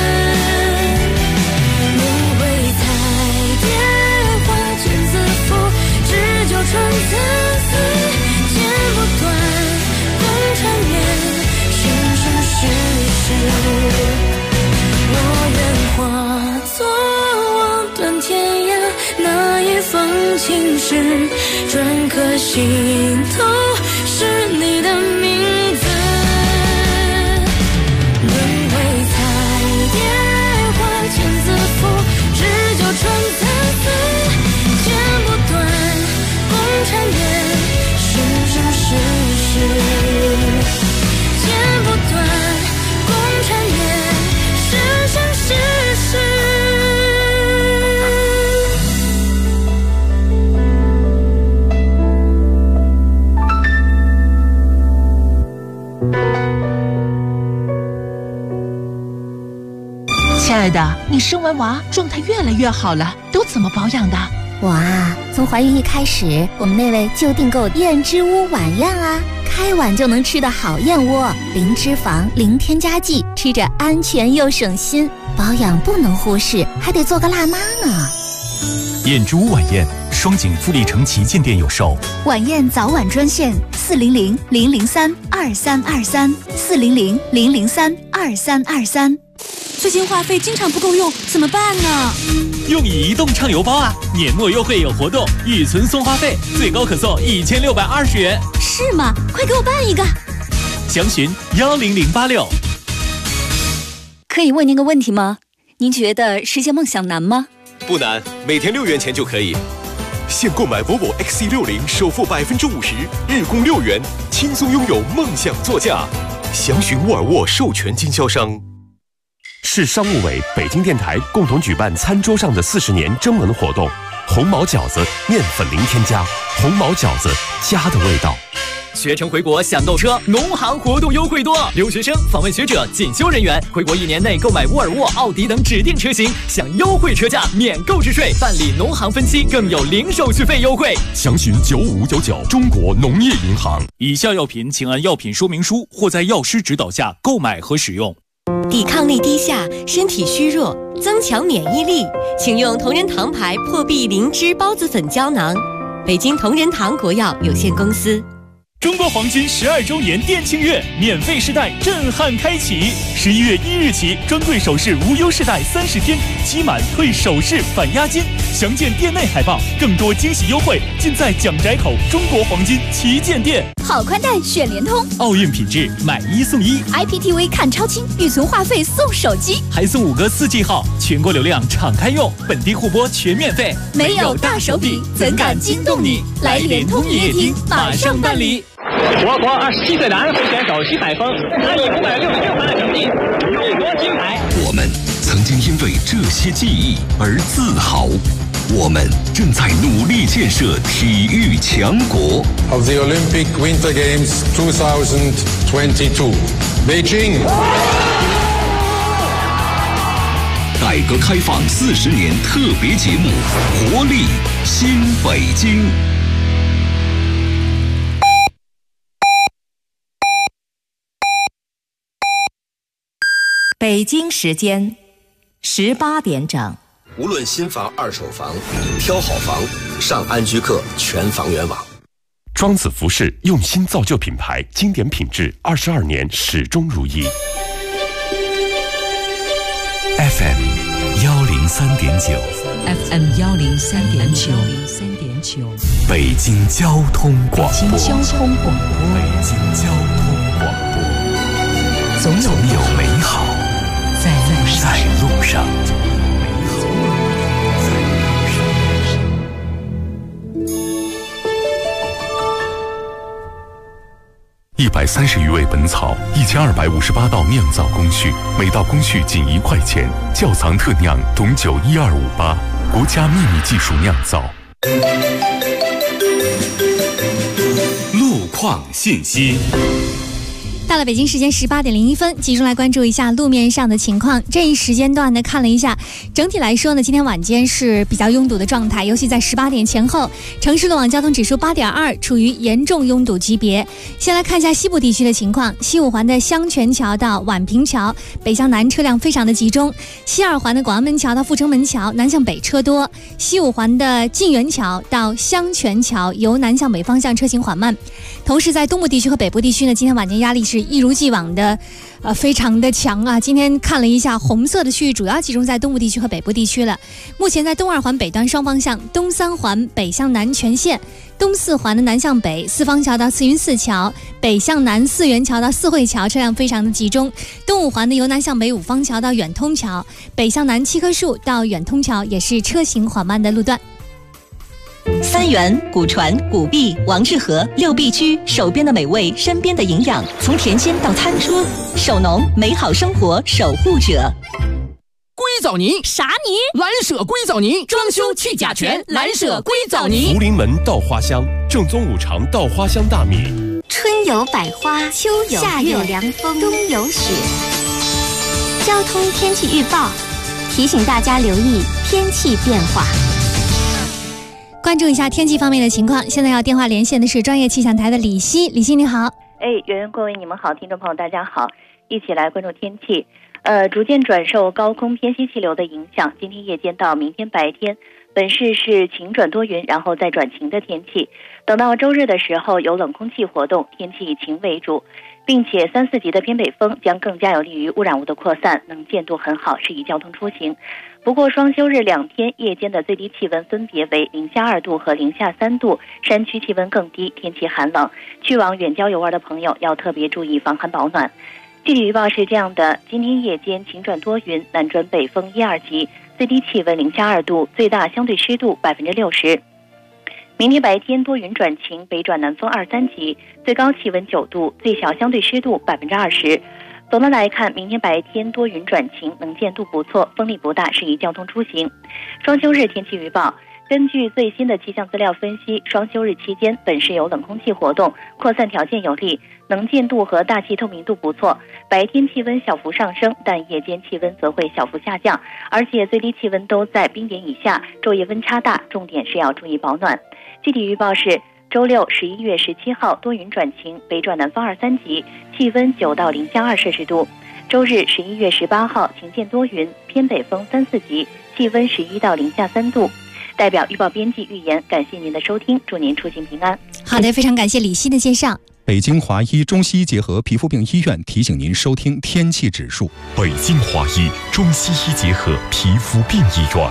轮回彩蝶花间自负，日久春参差，剪不断共缠绵，生生世世。我愿化作望断天涯那一方青石，转颗心都是你的名字。轮回彩蝶花间自负，日久春参差，剪不断共缠绵，生生世世。剪不断共缠绵，生生世世。 亲爱的，你生完娃状态越来越好了，都怎么保养的？ 我啊，从怀孕一开始，我们那位就订购燕之屋晚宴啊，开碗就能吃的好燕窝，零脂肪、零添加剂，吃着安全又省心。保养不能忽视，还得做个辣妈呢。 燕之屋晚宴，双井富力城旗舰店有售。 晚宴早晚专线400-003-2323，400-003-2323。 最近话费经常不够用，怎么办呢？ 用移动畅游包啊，年末优惠有活动，预存送话费，最高可送1620元。 是吗？快给我办一个！ 详询10086。 可以问您个问题吗？您觉得实现梦想难吗？ 不难，每天6元钱就可以。现购买 Volvo XC60，首付50%，日供6元，轻松拥有梦想座驾。详询沃尔沃授权经销商。市商务委、北京电台共同举办餐桌上的40年征文活动，红毛饺子面粉零添加，红毛饺子家的味道。 学成回国享购车，农行活动优惠多。留学生、访问学者、进修人员回国1年内购买沃尔沃、奥迪等指定车型，享优惠车价、免购置税，办理农行分期，更有零手续费优惠。 详询9599中国农业银行。 以下药品请按药品说明书或在药师指导下购买和使用。 抵抗力低下，身体虚弱，增强免疫力，请用同仁堂牌破壁灵芝孢子粉胶囊。北京同仁堂国药有限公司。 中国黄金12周年店庆月，免费试戴震撼开启。11月1日起，专柜首饰无忧试戴30天，期满退首饰返押金。详见店内海报，更多惊喜优惠尽在蒋宅口中国黄金旗舰店。 好宽带选联通， 奥运品质买1送1 ，IPTV 看超清，预存话费送手机， 还送5个4G 号，全国流量敞开用，本地互播全免费。 没有大手笔，怎敢惊动你？来联通营业厅，马上办理。 我国27岁男选手徐海峰，他以566分的成绩勇夺金牌。 我们曾经因为这些记忆而自豪。我们正在努力建设体育强国。 Of the Olympic Winter Games 2022, Beijing。 改革开放40年特别节目《活力新北京》。 北京时间18点整。 无论新房、二手房，挑好房，上安居客全房源网。 庄子服饰用心造就品牌，经典品质，22年始终如一。 FM 103.9 FM 103.9 北京交通广播。 北京交通广播。 总有美好在路上。 130余味本草，1258道酿造工序，每道工序仅1块钱。窖藏特酿董酒12588，国家秘密技术酿造。 路况信息。 到了北京时间18点01分，集中来关注一下路面上的情况。这一时间段呢，看了一下，整体来说呢，今天晚间是比较拥堵的状态，尤其在18点前后，城市路网交通指数8.2，处于严重拥堵级别。先来看一下西部地区的情况，西五环的香泉桥到宛平桥北向南车辆非常的集中，西二环的广安门桥到阜成门桥南向北车多，西五环的晋源桥到香泉桥由南向北方向车行缓慢。同时在东部地区和北部地区呢，今天晚间压力是一如既往的非常的强啊。今天看了一下，红色的区域主要集中在东部地区和北部地区了。目前在东二环北端双方向，东三环北向南全线，东四环的南向北四方桥到四云寺桥，北向南四元桥到四惠桥车辆非常的集中。东五环的由南向北五方桥到远通桥，北向南七棵树到远通桥也是车行缓慢的路段。 三元、古传、古币、王致和6必居，手边的美味，身边的营养，从甜心到餐桌，手农美好生活守护者。 硅藻泥啥泥？蓝舍硅藻泥，装修去甲醛，蓝舍硅藻泥。 福临门稻花香，正宗5常稻花香大米。 春有百花，秋有夏有凉风，冬有雪。交通天气预报提醒大家留意天气变化。 关注一下天气方面的情况。现在要电话连线的是专业气象台的李希。李希你好。 圆圆各位你们好，听众朋友大家好，一起来关注天气。逐渐转受高空偏西气流的影响，今天夜间到明天白天，本市是晴转多云，然后再转晴的天气。等到周日的时候，有冷空气活动，天气以晴为主，并且3、4级的偏北风将更加有利于污染物的扩散，能见度很好，适宜交通出行。不过双休日2天夜间的最低气温分别为0°-2度和0°-3度，山区气温更低，天气寒冷，去往远郊游玩的朋友要特别注意防寒保暖。地理预报是这样的，今天夜间晴转多云，南转北风1、2级，最低气温0°-2度，最大相对湿度60%。明天白天多云转晴，北转南风2、3级，最高气温9度，最小相对湿度20%。总的来看，明天白天多云转晴，能见度不错，风力不大，适宜交通出行。双休日天气预报，根据最新的气象资料分析，双休日期间本市有冷空气活动，扩散条件有利，能见度和大气透明度不错，白天气温小幅上升，但夜间气温则会小幅下降，而且最低气温都在冰点以下，昼夜温差大，重点是要注意保暖。具体预报是周六11月17号多云转晴，北转南风2、3级，气温9到0°-2摄氏度。周日11月18号晴间多云，偏北风3、4级，气温11到0°-3度。代表预报编辑预言，感谢您的收听，祝您出行平安。 好的，非常感谢李希的介绍。 北京华医中西医结合皮肤病医院提醒您收听天气指数。 北京华医中西医结合皮肤病医院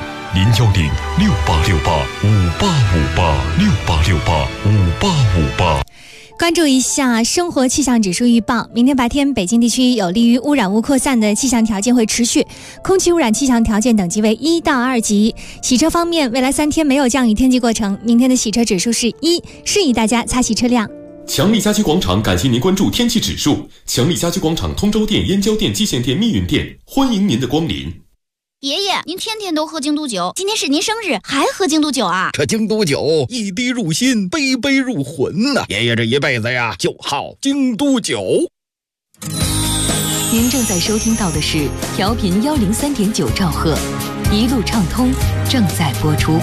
，010-6868-5858，6868-5858。 关注一下生活气象指数预报，明天白天北京地区有利于污染物扩散的气象条件会持续，空气污染气象条件等级为1到2级。洗车方面，未来3天没有降雨天气过程，明天的洗车指数是1，适宜大家擦洗车辆。 强力家居广场感谢您关注天气指数。强力家居广场通州店、燕郊店、蓟县店、密云店，欢迎您的光临。 爷爷，您天天都喝京都酒，今天是您生日，还喝京都酒啊？ 这京都酒一滴入心，杯杯入魂呐！爷爷这一辈子呀，就好京都酒。 您正在收听到的是调频103.9兆赫，一路畅通正在播出。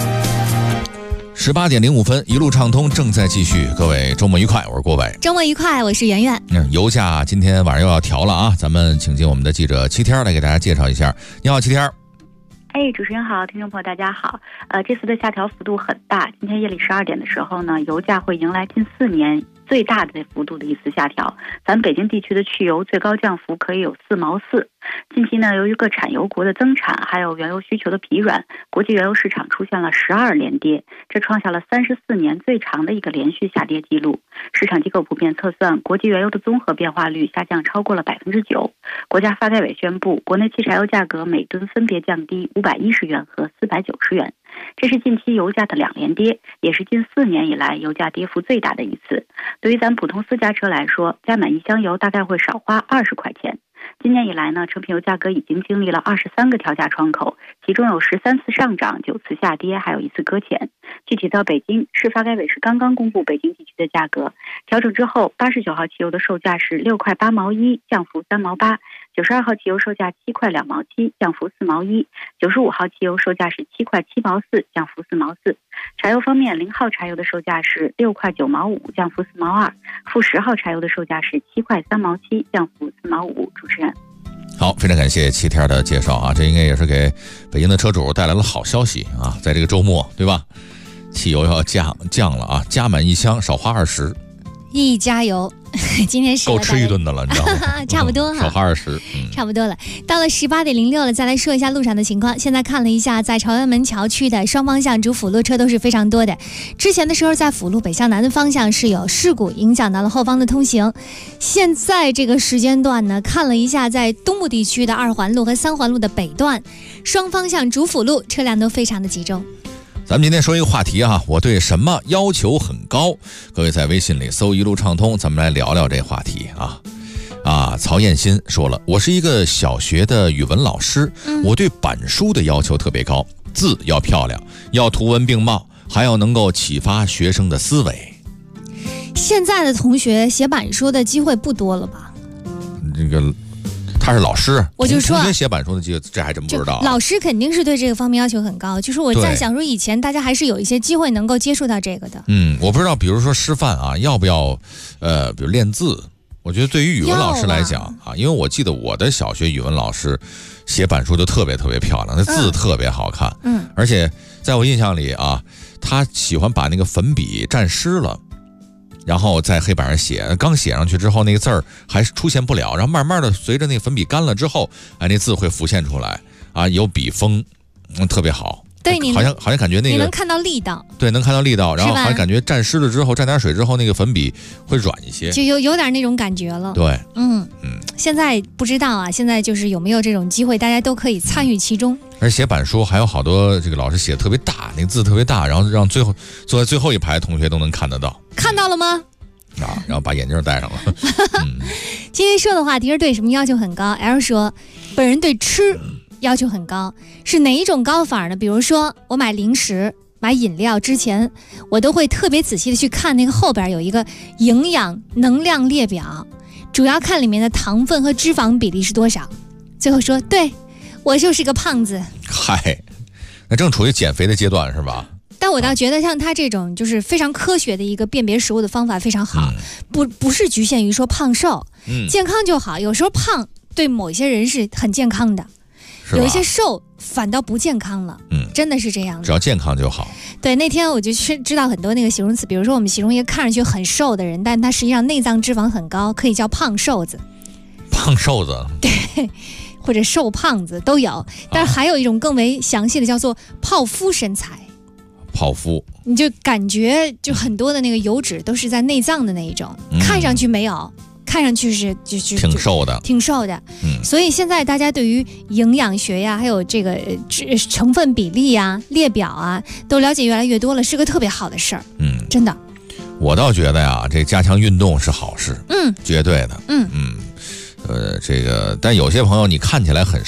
18点05分，一路畅通正在继续。各位周末愉快，我是郭伟。 周末愉快，我是圆圆。 油价今天晚上又要调了啊，咱们请进我们的记者七天来给大家介绍一下。你好，七天。 主持人好，听众朋友大家好。这次的下调幅度很大，今天夜里12点的时候呢，油价会迎来近4年最大的幅度的一次下调。咱北京地区的汽油最高降幅可以有4毛4。近期呢，由于各产油国的增产，还有原油需求的疲软，国际原油市场出现了12连跌，这创下了34年最长的一个连续下跌记录。市场机构普遍测算，国际原油的综合变化率下降超过了9%。国家发改委宣布，国内汽柴油价格每吨分别降低510元和490元，这是近期油价的2连跌，也是近4年以来油价跌幅最大的一次。对于咱普通私家车来说，加满1箱油大概会少花20块钱。今年以来呢，成品油价格已经经历了23个调价窗口，其中有13次上涨，9次下跌，还有1次搁浅。具体到北京市发改委是刚刚公布北京地区的价格，调整之后，89号汽油的售价是6块8毛1，降幅3毛8。92号汽油售价7块2毛7，降幅4毛1。95号汽油售价是7块7毛4，降幅4毛4。柴油方面，0号柴油的售价是6块9毛5，降幅4毛2。负10号柴油的售价是7块3毛7，降幅4毛5。主持人。 好，非常感谢七天的介绍啊，这应该也是给北京的车主带来了好消息啊，在这个周末，对吧？汽油要降了啊，加满1箱少花20。 一加油，今天是够吃一顿的了，你知道吗？ 差不多哈， 少花20， 差不多了。到了18点06了，再来说一下路上的情况。现在看了一下，在朝阳门桥区的双方向主辅路车都是非常多的。之前的时候，在辅路北向南的方向是有事故，影响到了后方的通行。现在这个时间段呢，看了一下，在东部地区的2环路和3环路的北段，双方向主辅路车辆都非常的集中。 咱们今天说一个话题啊，我对什么要求很高？各位在微信里搜一路畅通，咱们来聊聊这话题啊。曹艳新说了，我是一个小学的语文老师，我对板书的要求特别高，字要漂亮，要图文并茂，还要能够启发学生的思维。 现在的同学写板书的机会不多了吧？ 这个他是老师， 我就说同学写板书的机会，这还真不知道。 老师肯定是对这个方面要求很高，就是我在想说，以前大家还是有一些机会能够接触到这个的。 我不知道，比如说师范啊，要不要比如练字？我觉得对于语文老师来讲啊，因为我记得我的小学语文老师写板书就特别特别漂亮，那字特别好看。而且在我印象里啊，他喜欢把那个粉笔蘸湿了，然后在黑板上写，刚写上去之后那个字儿还出现不了，然后慢慢的随着那个粉笔干了之后，那字会浮现出来啊，有笔锋，特别好。 对，你好像感觉那个你能看到力道， 对，能看到力道，然后好像感觉蘸湿了之后，蘸点水之后，那个粉笔会软一些， 就有点那种感觉了。 对， 现在不知道啊，现在就是有没有这种机会，大家都可以参与其中。 而写板书还有好多这个老师写的特别大，那个字特别大，然后让坐在最后一排同学都能看得到。 看到了吗？ 然后把眼镜戴上了。 今天说的话题是对什么要求很高 ？L 说，本人对吃要求很高，是哪一种高法呢？比如说，我买零食、买饮料之前，我都会特别仔细的去看那个后边有一个营养能量列表，主要看里面的糖分和脂肪比例是多少。最后说，对，我就是个胖子。 嗨，那正处于减肥的阶段是吧？ 但我倒觉得像他这种就是非常科学的一个辨别食物的方法非常好，不是局限于说胖瘦，健康就好。有时候胖对某些人是很健康的，有一些瘦反倒不健康了，真的是这样的。 只要健康就好。 对，那天我就知道很多那个形容词，比如说我们形容一个看上去很瘦的人，但他实际上内脏脂肪很高，可以叫胖瘦子。 胖瘦子， 对，或者瘦胖子都有。但是还有一种更为详细的，叫做泡芙身材。 泡芙， 你就感觉就很多的那个油脂都是在内脏的那一种，看上去没有，看上去是就挺瘦的， 挺瘦的。所以现在大家对于营养学呀，还有这个成分比例啊、列表啊，都了解越来越多了，是个特别好的事儿。真的。 我倒觉得呀，这加强运动是好事，绝对的。这个，但有些朋友你看起来很瘦，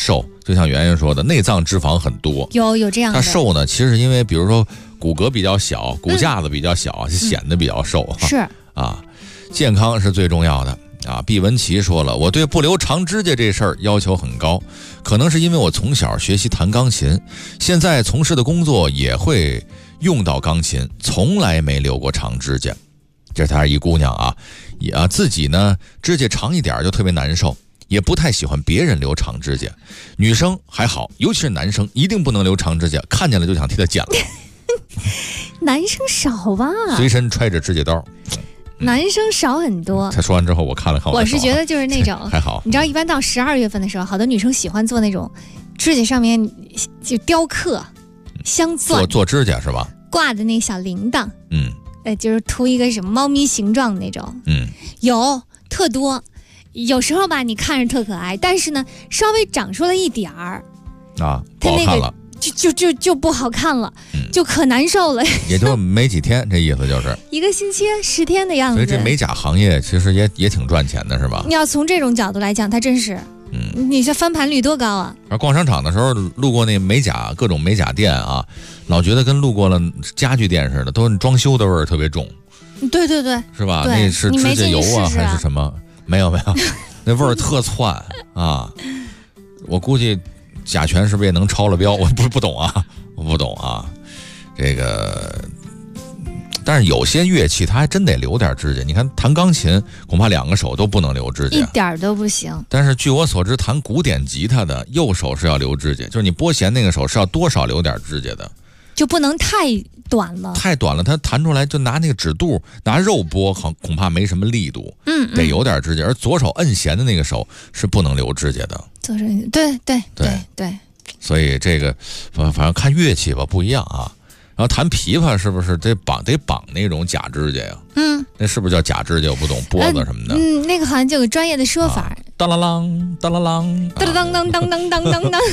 就像圆圆说的，内脏脂肪很多， 有这样的。 他瘦呢，其实是因为比如说骨骼比较小，骨架子比较小，就显得比较瘦。 是啊，健康是最重要的啊。毕文琪说了，我对不留长指甲这事儿要求很高，可能是因为我从小学习弹钢琴，现在从事的工作也会用到钢琴，从来没留过长指甲。这是她一姑娘啊，自己呢指甲长一点就特别难受，也不太喜欢别人留长指甲。女生还好，尤其是男生一定不能留长指甲，看见了就想替他剪了。 男生少吧？ 随身揣着指甲刀。 男生少很多。 他说完之后，我看了看我是觉得就是那种还好。 你知道，一般到12月份的时候，好多女生喜欢做那种指甲上面就雕刻、镶钻， 做指甲是吧？ 挂的那小铃铛，就是涂一个什么猫咪形状那种，有特多。有时候吧，你看着特可爱，但是呢，稍微长出了一点儿啊，不好看了， 就不好看了，就可难受了。 也就没几天，这意思就是 1个星期10天的样子。 所以这美甲行业其实也挺赚钱的，是吧？ 你要从这种角度来讲，它真是，你这翻盘率多高啊！ 而逛商场的时候路过那美甲各种美甲店啊，老觉得跟路过了家具店似的，都装修的味儿特别重。 对， 是吧？那是指甲油啊，还是什么？没有，那味儿特窜啊！我估计甲醛是不是也能超了标？我不懂啊，我不懂啊。这个，但是有些乐器它还真得留点指甲。你看弹钢琴，恐怕2个手都不能留指甲， 一点都不行。 但是据我所知，弹古典吉他的右手是要留指甲，就是你拨弦那个手是要多少留点指甲的， 就不能太短了。 太短了，它弹出来就拿那个指肚拿肉拨，恐怕没什么力度。得有点指甲。而左手摁弦的那个手是不能留指甲的。 左手对。 所以这个反正看乐器吧不一样啊。然后弹琵琶是不是得绑那种假指甲呀？那是不是叫假指甲？我不懂，脖子什么的。 那个好像就有个专业的说法。 当啷啷，当啷啷， 当当当当当当当当。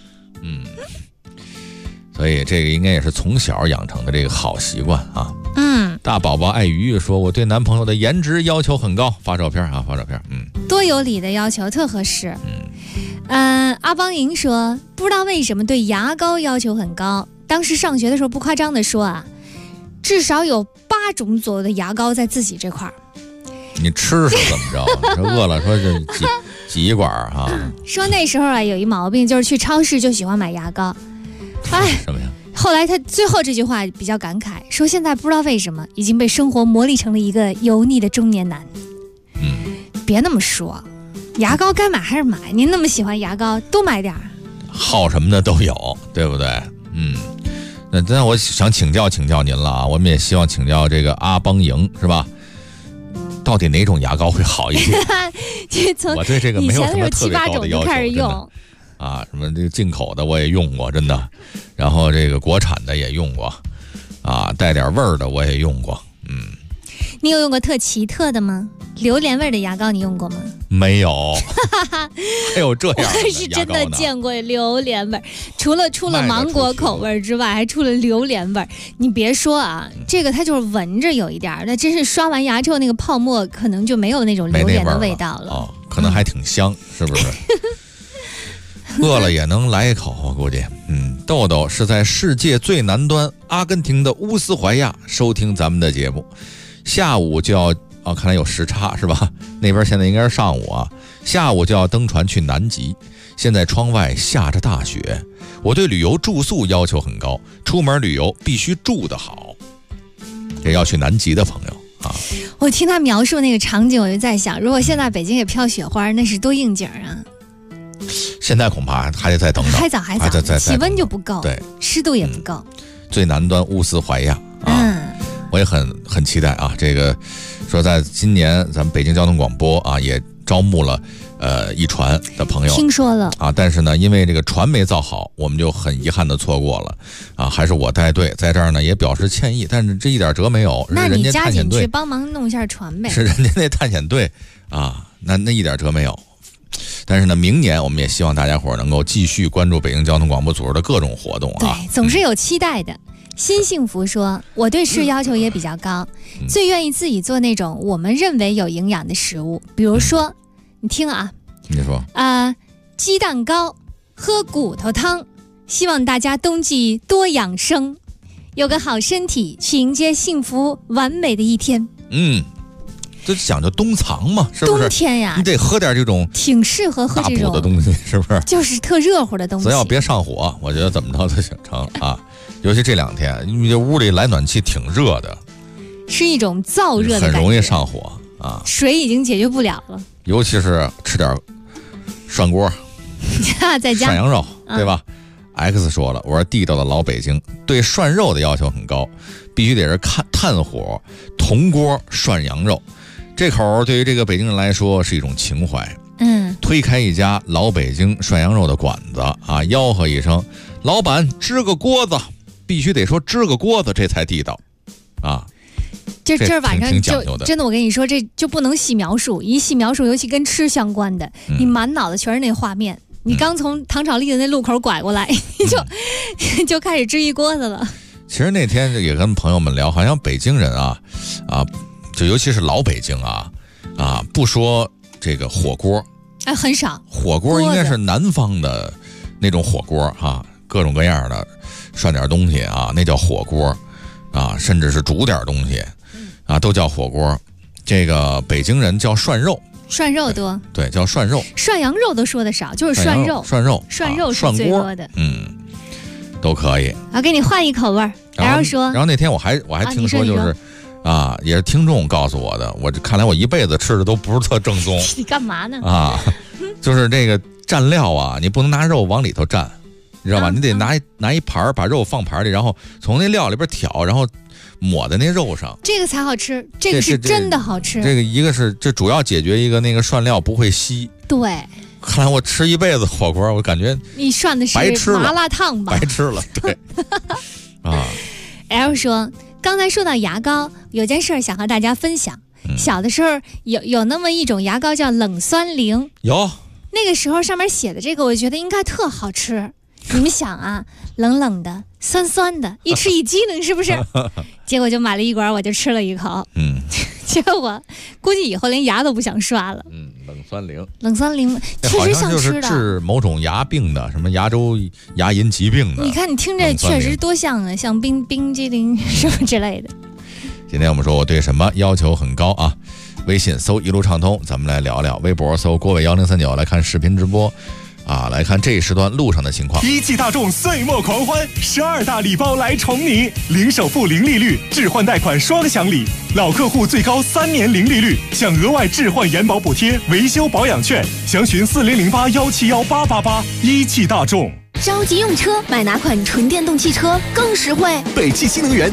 所以这个应该也是从小养成的这个好习惯啊。大宝宝爱鱼说，我对男朋友的颜值要求很高，发照片。 多有理的要求，特合适。阿邦莹说，不知道为什么对牙膏要求很高。当时上学的时候，不夸张的说啊，至少有8种左右的牙膏在自己这块儿。 你吃是怎么着？说饿了说就挤一管啊。 说那时候啊有一毛病，就是去超市就喜欢买牙膏。 什么呀？ 后来他最后这句话比较感慨，说现在不知道为什么已经被生活磨砺成了一个油腻的中年男。别那么说，牙膏该买还是买。您那么喜欢牙膏，多买点儿。 好什么的都有，对不对？那我想请教您了啊，我们也希望请教这个阿邦莹是吧？到底哪种牙膏会好一点？我对这个没有什么特别高的要求。什么这个进口的我也用过，真的，然后这个国产的也用过，带点味儿的我也用过。 你有用过特奇特的吗？榴莲味的牙膏你用过吗？ 没有。还有这样的牙膏呢？ 我是真的见过榴莲味，除了芒果口味之外，还出了榴莲味。你别说啊，这个它就是闻着有一点，那真是刷完牙之后那个泡沫可能就没有那种榴莲的味道了。 可能还挺香，是不是？饿了也能来一口，我估计。豆豆是在世界最南端阿根廷的乌斯怀亚收听咱们的节目，下午就要看来有时差是吧？那边现在应该是上午啊，下午就要登船去南极。现在窗外下着大雪，我对旅游住宿要求很高，出门旅游必须住得好。这要去南极的朋友啊， 我听他描述那个场景，我就在想，如果现在北京也飘雪花，那是多应景啊！ 现在恐怕还得再等等， 还早，气温就不够， 对， 湿度也不够。 最南端乌斯怀亚我也很期待啊。这个说在今年咱们北京交通广播也招募了一传的朋友， 听说了但是呢，因为这个船没造好，我们就很遗憾的错过了还是我带队，在这儿呢也表示歉意，但是这一点辙没有。 那你加紧去帮忙弄一下船呗。 是人家那探险队那一点辙没有。但是呢，明年我们也希望大家伙能够继续关注北京交通广播组织的各种活动对，总是有期待的。新幸福说，我对吃要求也比较高，最愿意自己做那种我们认为有营养的食物，比如说你听啊， 你说鸡蛋糕喝骨头汤，希望大家冬季多养生，有个好身体，去迎接幸福完美的一天。 这讲究冬藏嘛，是不是？ 冬天呀， 你得喝点这种挺适合喝这种大补的东西，是不是？ 就是特热乎的东西。 只要别上火，我觉得怎么着都行成啊。尤其这2天，因为这屋里来暖气挺热的， 是一种燥热的感觉， 很容易上火啊。 水已经解决不了了， 尤其是吃点涮锅， 在家涮羊肉，对吧？X 说了，我是地道的老北京，对涮肉的要求很高，必须得是炭火铜锅涮羊肉。这口对于这个北京人来说是一种情怀。推开一家老北京涮羊肉的馆子啊，吆喝一声，老板支个锅子，必须得说支个锅子，这才地道啊。 这晚上就真的，我跟你说，这就不能细描述，一细描述，尤其跟吃相关的，你满脑子全是那画面。你刚从唐朝立的那路口拐过来，你就开始支一锅子了。 其实那天也跟朋友们聊，好像北京人就尤其是老北京不说这个火锅， 很少。 火锅应该是南方的那种火锅各种各样的涮点东西那叫火锅甚至是煮点东西都叫火锅。这个北京人叫涮肉。 涮肉多， 对，叫涮肉。 涮羊肉都说的少，就是涮肉。涮肉是最多的， 都可以。 给你换一口味儿。然后那天我还听说，就是也是听众告诉我的，我看来我一辈子吃的都不是特正宗。 你干嘛呢？ 就是这个蘸料你不能拿肉往里头蘸，你知道吧？你得拿一盘把肉放盘里，然后从那料里边挑，然后抹在那肉上， 这个才好吃，这个是真的好吃。 这个一个是这主要解决一个那个涮料不会稀。 对， 看来我吃一辈子火锅，我感觉你涮的是麻辣烫吧？ 白吃了，对。 L 说，刚才说到牙膏，有件事想和大家分享。小的时候有那么一种牙膏叫冷酸灵， 有那个时候上面写的这个，我觉得应该特好吃。你们想冷冷的酸酸的，一吃一激灵，是不是？结果就买了一管，我就吃了一口，结果我估计以后连牙都不想刷了。冷酸灵确实想吃的， 治某种牙病的，什么牙周牙龈疾病的。 你看你听着确实多像像冰激凌什么之类的。 今天我们说我对什么要求很高微信搜一路畅通，咱们来聊聊；微博搜郭伟1039来看视频直播。来看这一时段路上的情况。 一汽大众岁末狂欢，12大礼包来宠你，零首付零利率，置换贷款双享礼，老客户最高3年零利率，享额外置换延保补贴、维修保养券，详询4008171888。一汽大众。 着急用车，买哪款纯电动汽车更实惠？ 北汽新能源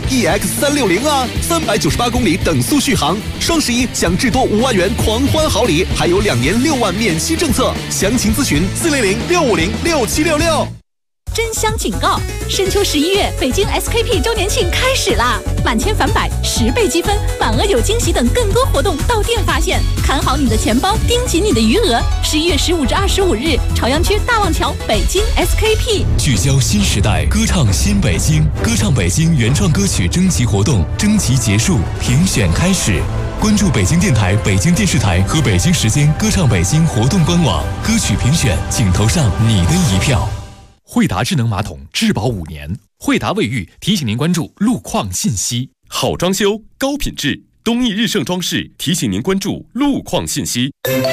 EX360，398公里等速续航，双11享至多5万元狂欢好礼，还有2年6万免息政策，详情咨询400-650-6766。 真香警告！深秋11月，北京 SKP 周年庆开始啦！满千返百，10倍积分，满额有惊喜等更多活动到店发现。看好你的钱包，盯紧你的余额。11月15至25日，朝阳区大望桥北京 SKP。 聚焦新时代，歌唱新北京，歌唱北京原创歌曲征集活动征集结束，评选开始。关注北京电台、北京电视台和北京时间歌唱北京活动官网，歌曲评选，请投上你的一票。 惠达智能马桶质保5年，惠达卫浴提醒您关注路况信息。好装修，高品质，东义日盛装饰提醒您关注路况信息。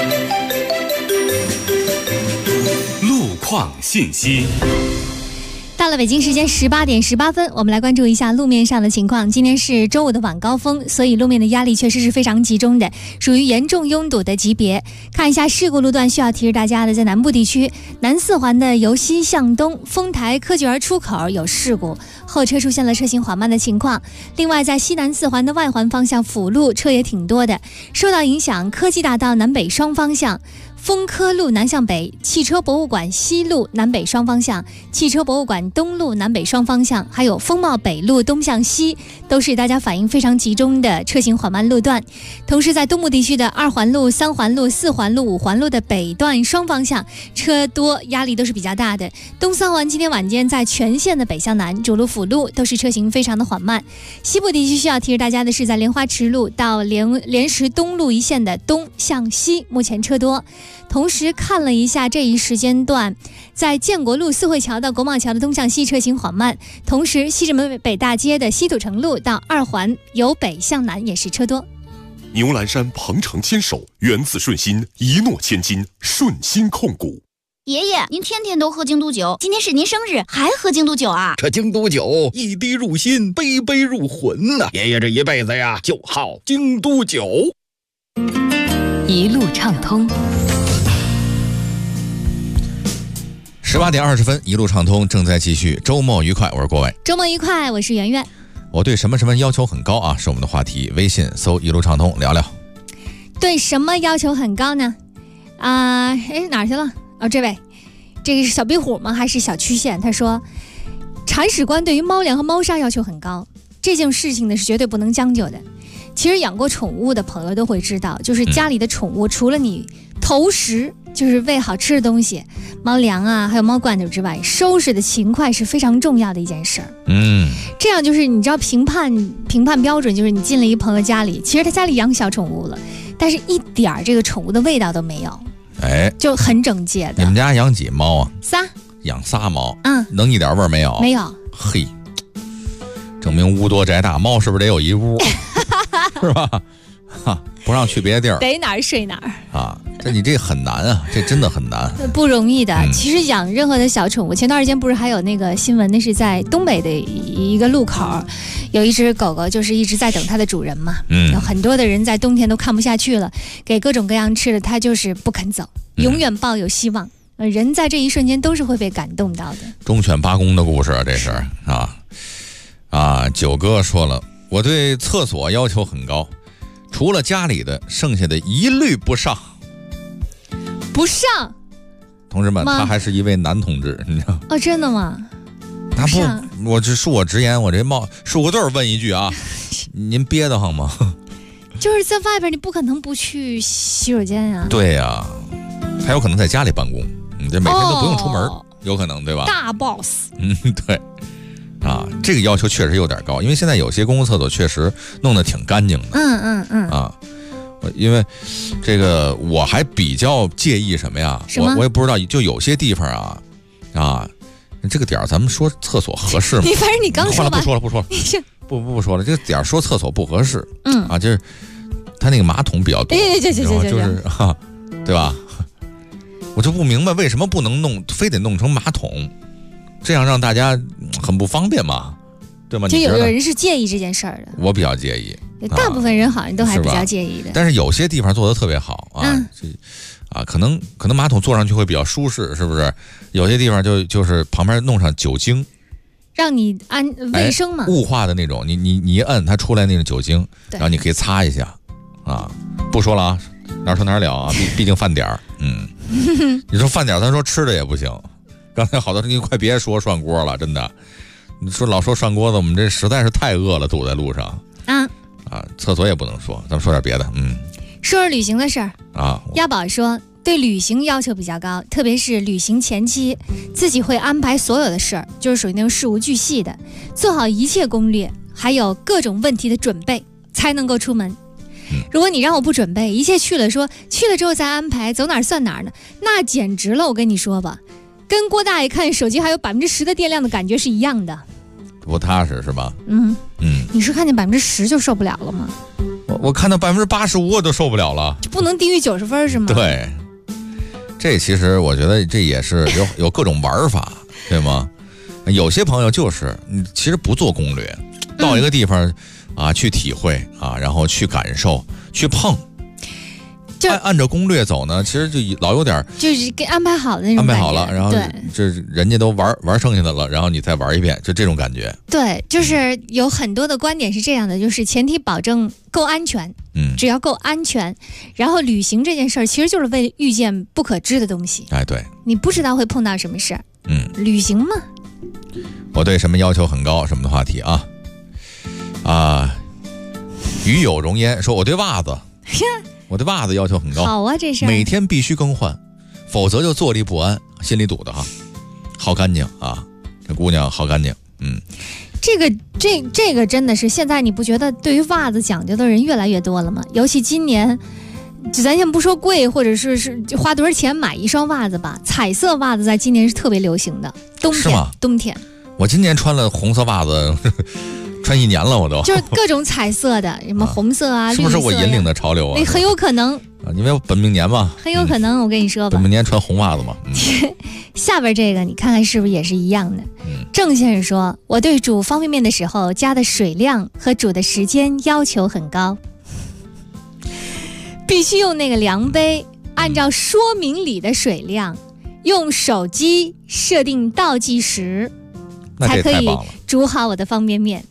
路况信息。 到了北京时间18点18分，我们来关注一下路面上的情况。今天是周五的晚高峰，所以路面的压力确实是非常集中的，属于严重拥堵的级别。看一下事故路段需要提示大家的，在南部地区，南四环的由西向东丰台科技园出口有事故，后车出现了车行缓慢的情况。另外，在西南四环的外环方向辅路车也挺多的，受到影响，科技大道南北双方向。丰科路南向北，汽车博物馆西路南北双方向，汽车博物馆东路南北双方向，还有丰茂北路东向西，都是大家反应非常集中的车行缓慢路段。同时在东部地区的2环路、3环路、4环路、5环路的北段双方向车多，压力都是比较大的。东三环今天晚间在全线的北向南主路辅路都是车行非常的缓慢。西部地区需要提示大家的是，在莲花池路到莲石东路一线的东向西目前车多。 同时看了一下这一时间段，在建国路四惠桥到国贸桥的东向西车行缓慢，同时西直门北大街的西土城路到二环由北向南也是车多。 牛栏山鹏程牵手，源自顺心，一诺千金，顺心控股。 爷爷，您天天都喝京都酒，今天是您生日，还喝京都酒啊？ 这京都酒一滴入心，杯杯入魂呐！爷爷这一辈子呀，就好京都酒。 一路畅通。 18点20分，一路畅通正在继续。周末愉快，我是郭伟。 周末愉快，我是圆圆。 我对什么什么要求很高啊，是我们的话题。微信搜一路畅通聊聊。 对什么要求很高呢？哪儿去了？哦，这位，这个是小壁虎吗？还是小曲线？他说，铲屎官对于猫粮和猫砂要求很高，这件事情呢是绝对不能将就的。其实养过宠物的朋友都会知道，就是家里的宠物，除了你投食，就是喂好吃的东西，猫粮啊，还有猫罐头之外，收拾的勤快是非常重要的一件事儿。这样就是你知道评判标准，就是你进了一朋友家里，其实他家里养小宠物了，但是一点这个宠物的味道都没有，就很整洁的。 你们家养几猫啊？3，养仨猫，能一点味儿没有？ 没有。 嘿，证明屋多宅大，猫是不是得有一屋？是吧？不让去别的地儿， 逮哪儿睡哪儿啊！你这很难啊，这真的很难， 不容易的。其实养任何的小宠物，前段时间不是还有那个新闻，那是在东北的一个路口，有一只狗狗就是一直在等它的主人嘛。有很多的人在冬天都看不下去了，给各种各样吃的，它就是不肯走，永远抱有希望。人在这一瞬间都是会被感动到的。 忠犬八公的故事，这是九哥说了，我对厕所要求很高。除了家里的，剩下的一律不上。 不上， 同志们，他还是一位男同志，你知道？ 哦，真的吗？ 他不，我这恕我直言，我这竖个字问一句啊，您憋得慌吗？ 就是在外边，你不可能不去洗手间呀。 对呀，他有可能在家里办公，你这每天都不用出门，有可能对吧？ 大 boss。 对。这个要求确实有点高，因为现在有些公共厕所确实弄得挺干净的。因为这个我还比较介意什么呀？我也不知道，就有些地方这个点儿咱们说厕所合适吗？ 你反正你刚说吧， 不说了，不说了，这个点儿说厕所不合适。就是他那个马桶比较多，就是对吧？我就不明白为什么不能非得弄成马桶。这样让大家很不方便嘛，对吗？ 就有人是介意这件事儿的， 我比较介意， 大部分人好像都还比较介意的。 但是有些地方做得特别好可能马桶坐上去会比较舒适，是不是？有些地方就是旁边弄上酒精， 让你卫生嘛， 雾化的那种，你一摁它出来那种酒精，然后你可以擦一下不说了啊，哪说哪了啊，毕竟饭点儿，你说饭点儿，咱说吃的也不行。刚才好多你快别说涮锅了，真的，你说老说涮锅子，我们这实在是太饿了，堵在路上厕所也不能说，咱们说点别的。 说说旅行的事儿亚宝说对旅行要求比较高，特别是旅行前期，自己会安排所有的事儿，就是属于那种事无巨细的，做好一切攻略，还有各种问题的准备，才能够出门。如果你让我不准备，一切去了之后再安排，走哪儿算哪儿呢？那简直了，我跟你说吧。跟郭大爷看手机还有10%的电量的感觉是一样的， 不踏实是吧？ 你是看见10%就受不了了吗？ 我看到85%我都受不了了， 就不能低于90分是吗？ 对，这其实我觉得这也是有各种玩法，对吗？有些朋友就是你其实不做攻略，到一个地方去体会然后去感受，去碰。按照攻略走呢，其实就老有点就是给安排好的那种安排好了，然后这人家都玩剩下的了，然后你再玩一遍，就这种感觉。 对，就是有很多的观点是这样的，就是前提保证够安全，只要够安全，然后旅行这件事儿其实就是为了遇见不可知的东西。 对， 你不知道会碰到什么事儿。旅行嘛。 我对什么要求很高什么的话题与有容焉说我对袜子。我对袜子要求很高， 好啊，这是每天必须更换，否则就坐立不安，心里堵得好干净这姑娘好干净。 这个真的是现在你不觉得对于袜子讲究的人越来越多了吗？尤其今年就咱先不说贵，或者是花多少钱买一双袜子吧，彩色袜子在今年是特别流行的。冬天， 我今年穿了红色袜子，穿1年了，我都就是各种彩色的，什么红色啊， 是不是我引领的潮流啊？ 那很有可能因为本命年嘛， 很有可能。我跟你说吧， 本命年穿红袜子嘛。 下边这个你看看是不是也是一样的？郑先生说，我对煮方便面的时候加的水量和煮的时间要求很高，必须用那个量杯，按照说明里的水量，用手机设定倒计时，才可以煮好我的方便面。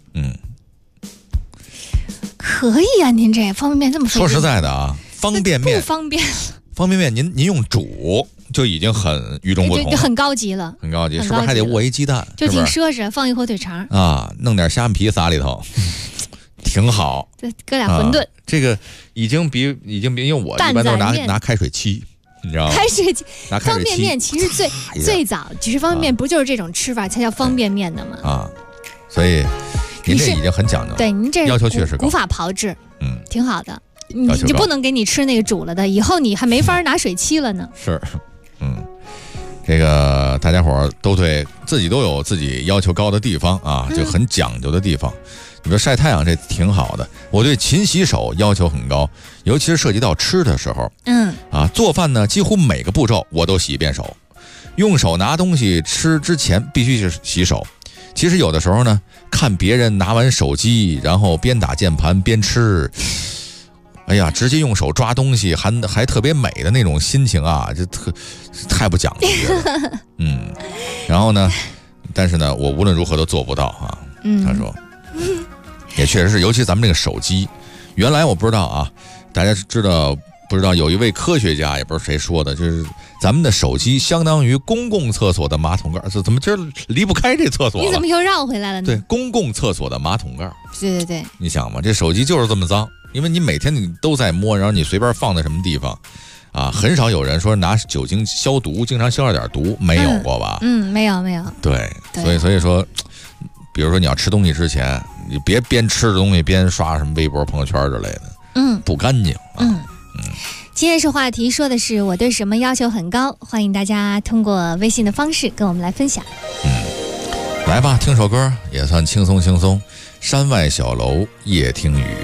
可以啊，您这方便面这么说实在的啊，方便面不方便。 方便面您用煮就已经很与众不同了， 很高级了， 很高级，是不是还得握一鸡蛋？ 就挺奢侈，放一火腿肠啊，弄点虾米皮撒里头，挺好。 搁俩馄饨， 这个已经比，因为我一般都是拿开水沏，你知道吗？ 开水方便面其实最早其实方便面不就是这种吃法才叫方便面的吗？ 啊，所以您这已经很讲究了。 对，您这要求确实高， 古法炮制，挺好的。你不能给你吃那个煮了的，以后你还没法拿水沏了呢。 是，这个大家伙都对自己都有自己要求高的地方啊，就很讲究的地方。你说晒太阳这挺好的，我对勤洗手要求很高，尤其是涉及到吃的时候。做饭呢，几乎每个步骤我都洗一遍手，用手拿东西吃之前必须是洗手。其实有的时候呢，看别人拿完手机，然后边打键盘边吃。哎呀，直接用手抓东西还特别美的那种心情啊，就太不讲究了。然后呢，但是呢，我无论如何都做不到啊。他说，也确实是，尤其咱们这个手机，原来我不知道啊，大家知道不知道？有一位科学家也不知道谁说的，就是咱们的手机相当于公共厕所的马桶盖，怎么今儿离不开这厕所了？ 你怎么又绕回来了呢？ 对，公共厕所的马桶盖。 对， 你想嘛，这手机就是这么脏。因为你每天你都在摸，然后你随便放在什么地方，啊，很少有人说拿酒精消毒，经常消点毒，没有过吧？ 没有。 对，所以说，比如说你要吃东西之前，你别边吃的东西边刷什么微博、朋友圈之类的，不干净。 今天是话题说的是我对什么要求很高，欢迎大家通过微信的方式跟我们来分享。 来吧，听首歌也算轻松。山外小楼夜听雨。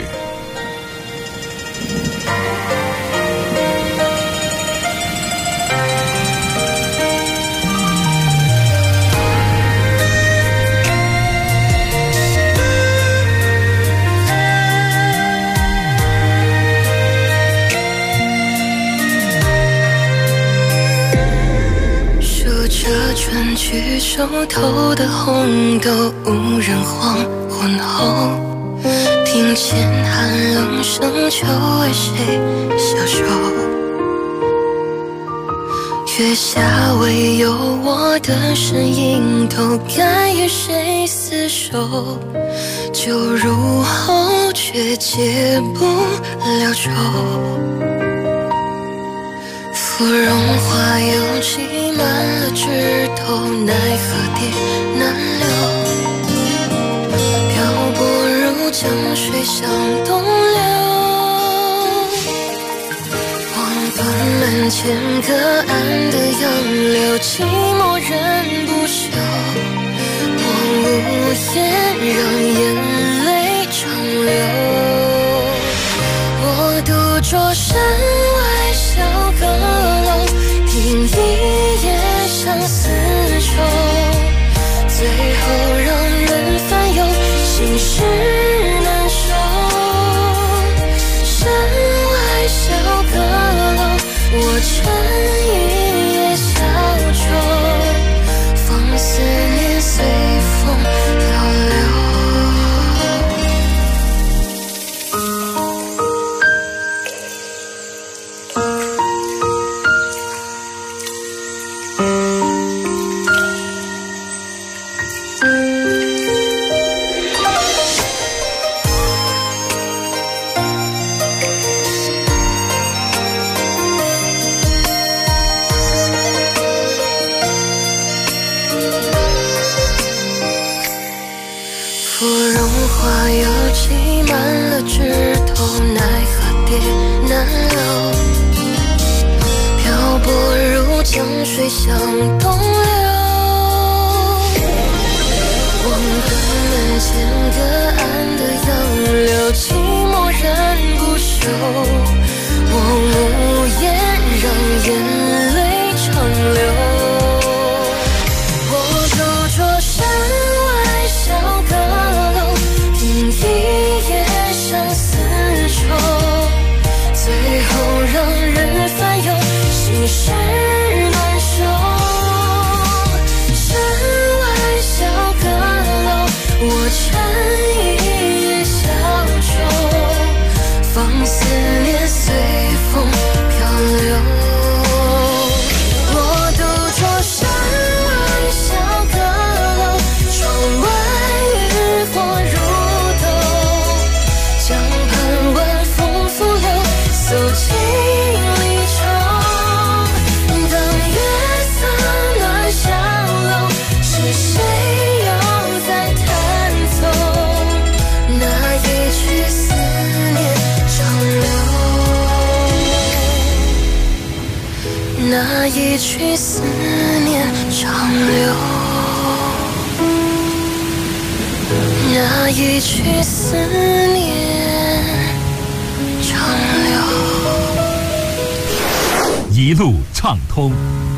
春去熟透的红豆，无人黄昏后，听见寒冷声秋为谁消瘦？月下唯有我的身影，都该与谁厮守？酒入喉，却解不了愁。芙蓉花又挤满了枝头，奈何蝶难留。漂泊如江水向东流，望断门前隔岸的杨柳，寂寞人不休。我无言，让眼泪长流。我独坐山外小阁楼，听一夜相思愁，最后让人烦忧，心事难收。山外小阁楼，我乘一叶小舟，放思念随风漂流。 水向东流。黄昏门前隔岸的杨柳，寂寞人不休。我无言，让眼泪长流。我独坐山外小阁楼，听一夜相思愁，最后让人烦忧，心事难收。山外小阁楼，我撑一叶小舟，放思念随风漂流。我独坐山外小阁楼，窗外渔火如豆，江畔晚风拂柳，诉尽离愁。当月色暖小楼，是谁又在弹奏那一曲思念长流，那一曲思念长流，那一曲思念长流。 一路畅通。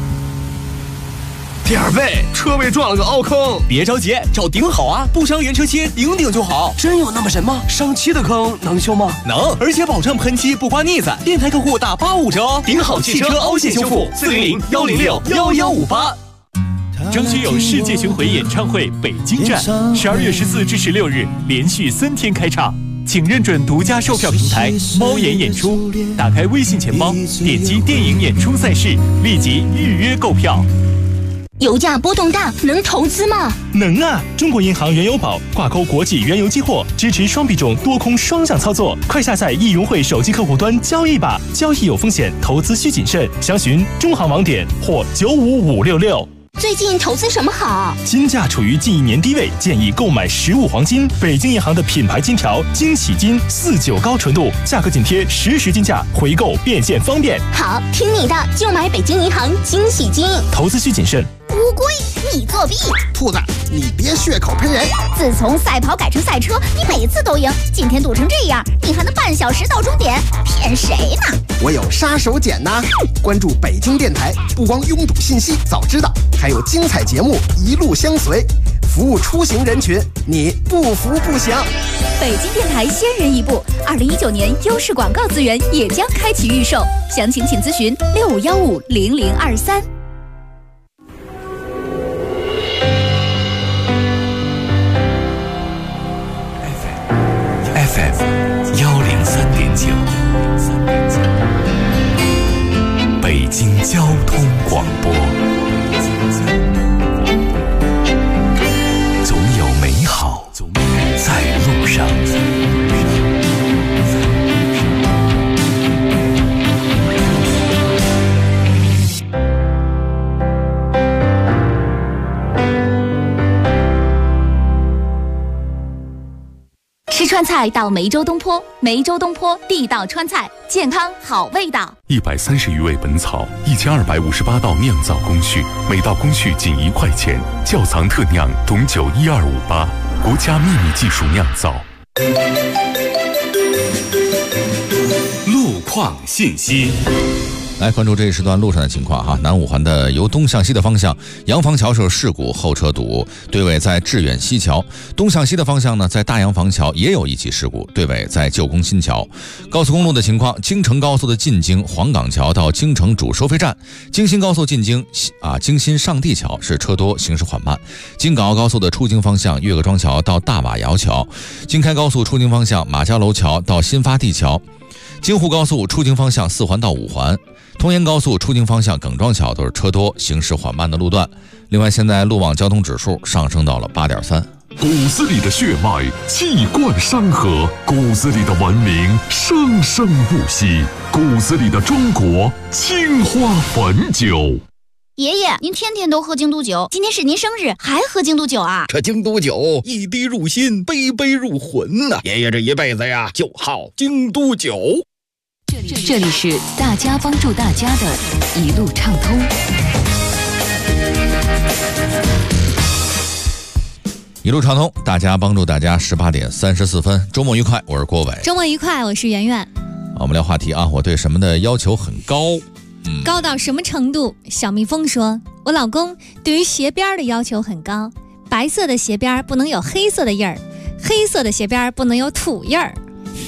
第二位，车位撞了个凹坑，别着急，找顶好啊，不伤原车漆，顶就好。真有那么神吗？上漆的坑能修吗？能，而且保证喷漆不刮腻子。电台客户打85折哦。顶好汽车凹陷修复，400-106-1158。 张学友世界巡回演唱会北京站，12月14至16日连续3天开唱，请认准独家售票平台猫眼演出，打开微信钱包，点击电影演出赛事，立即预约购票。 油价波动大，能投资吗？ 能啊！中国银行原油宝挂钩国际原油期货，支持双币种多空双向操作。快下载易融汇手机客户端交易吧，交易有风险，投资需谨慎。详询中行网点或95566。 最近投资什么好？ 金价处于近1年低位，建议购买实物黄金。北京银行的品牌金条惊喜金49高纯度，价格紧贴实时金价，回购变现方便。 好，听你的，就买北京银行惊喜金。 投资需谨慎。 乌龟，你作弊！ 兔子，你别血口喷人！ 自从赛跑改成赛车，你每次都赢，今天赌成这样，你还能半小时到终点，骗谁呢？ 我有杀手锏呐！关注北京电台，不光拥堵信息早知道，还有精彩节目一路相随，服务出行人群，你不服不行。 北京电台先人一步，2019年优势广告资源也将开启预售，详情请咨询65150023。 FM 103.9，北京交通广播。总有美好在路上。 吃川菜到梅州东坡，梅州东坡地道川菜，健康好味道。 130余味本草，1258道酿造工序，每道工序仅1块钱，窖藏特酿董酒12588，国家秘密技术酿造。 路况信息。 来关注这一时段路上的情况哈，南五环的由东向西的方向，洋房桥受事故，后车堵，队尾在致远西桥；东向西的方向呢，在大洋房桥也有一起事故，队尾在旧宫新桥。高速公路的情况，京承高速的进京黄岗桥到京承主收费站，京新高速进京京新上地桥是车多，行驶缓慢。京港澳高速的出京方向，岳各庄桥到大瓦窑桥；京开高速出京方向，马家楼桥到新发地桥；京沪高速出京方向4环到5环。通沿高速出京方向耿庄桥都是车多，行驶缓慢的路段。另外，现在路网交通指数上升到了8.3。 骨子里的血脉气贯山河，骨子里的文明生生不息，骨子里的中国青花汾酒。 爷爷，您天天都喝京都酒，今天是您生日，还喝京都酒啊？ 这京都酒一滴入心，杯杯入魂呐！爷爷这一辈子呀，就好京都酒。 这里是大家帮助大家的一路畅通。 一路畅通，大家帮助大家18点34分，周末愉快，我是郭伟。 周末愉快，我是圆圆。 我们聊话题啊，我对什么的要求很高？ 高到什么程度？小蜜蜂说，我老公对于鞋边的要求很高，白色的鞋边不能有黑色的印儿，黑色的鞋边不能有土印儿。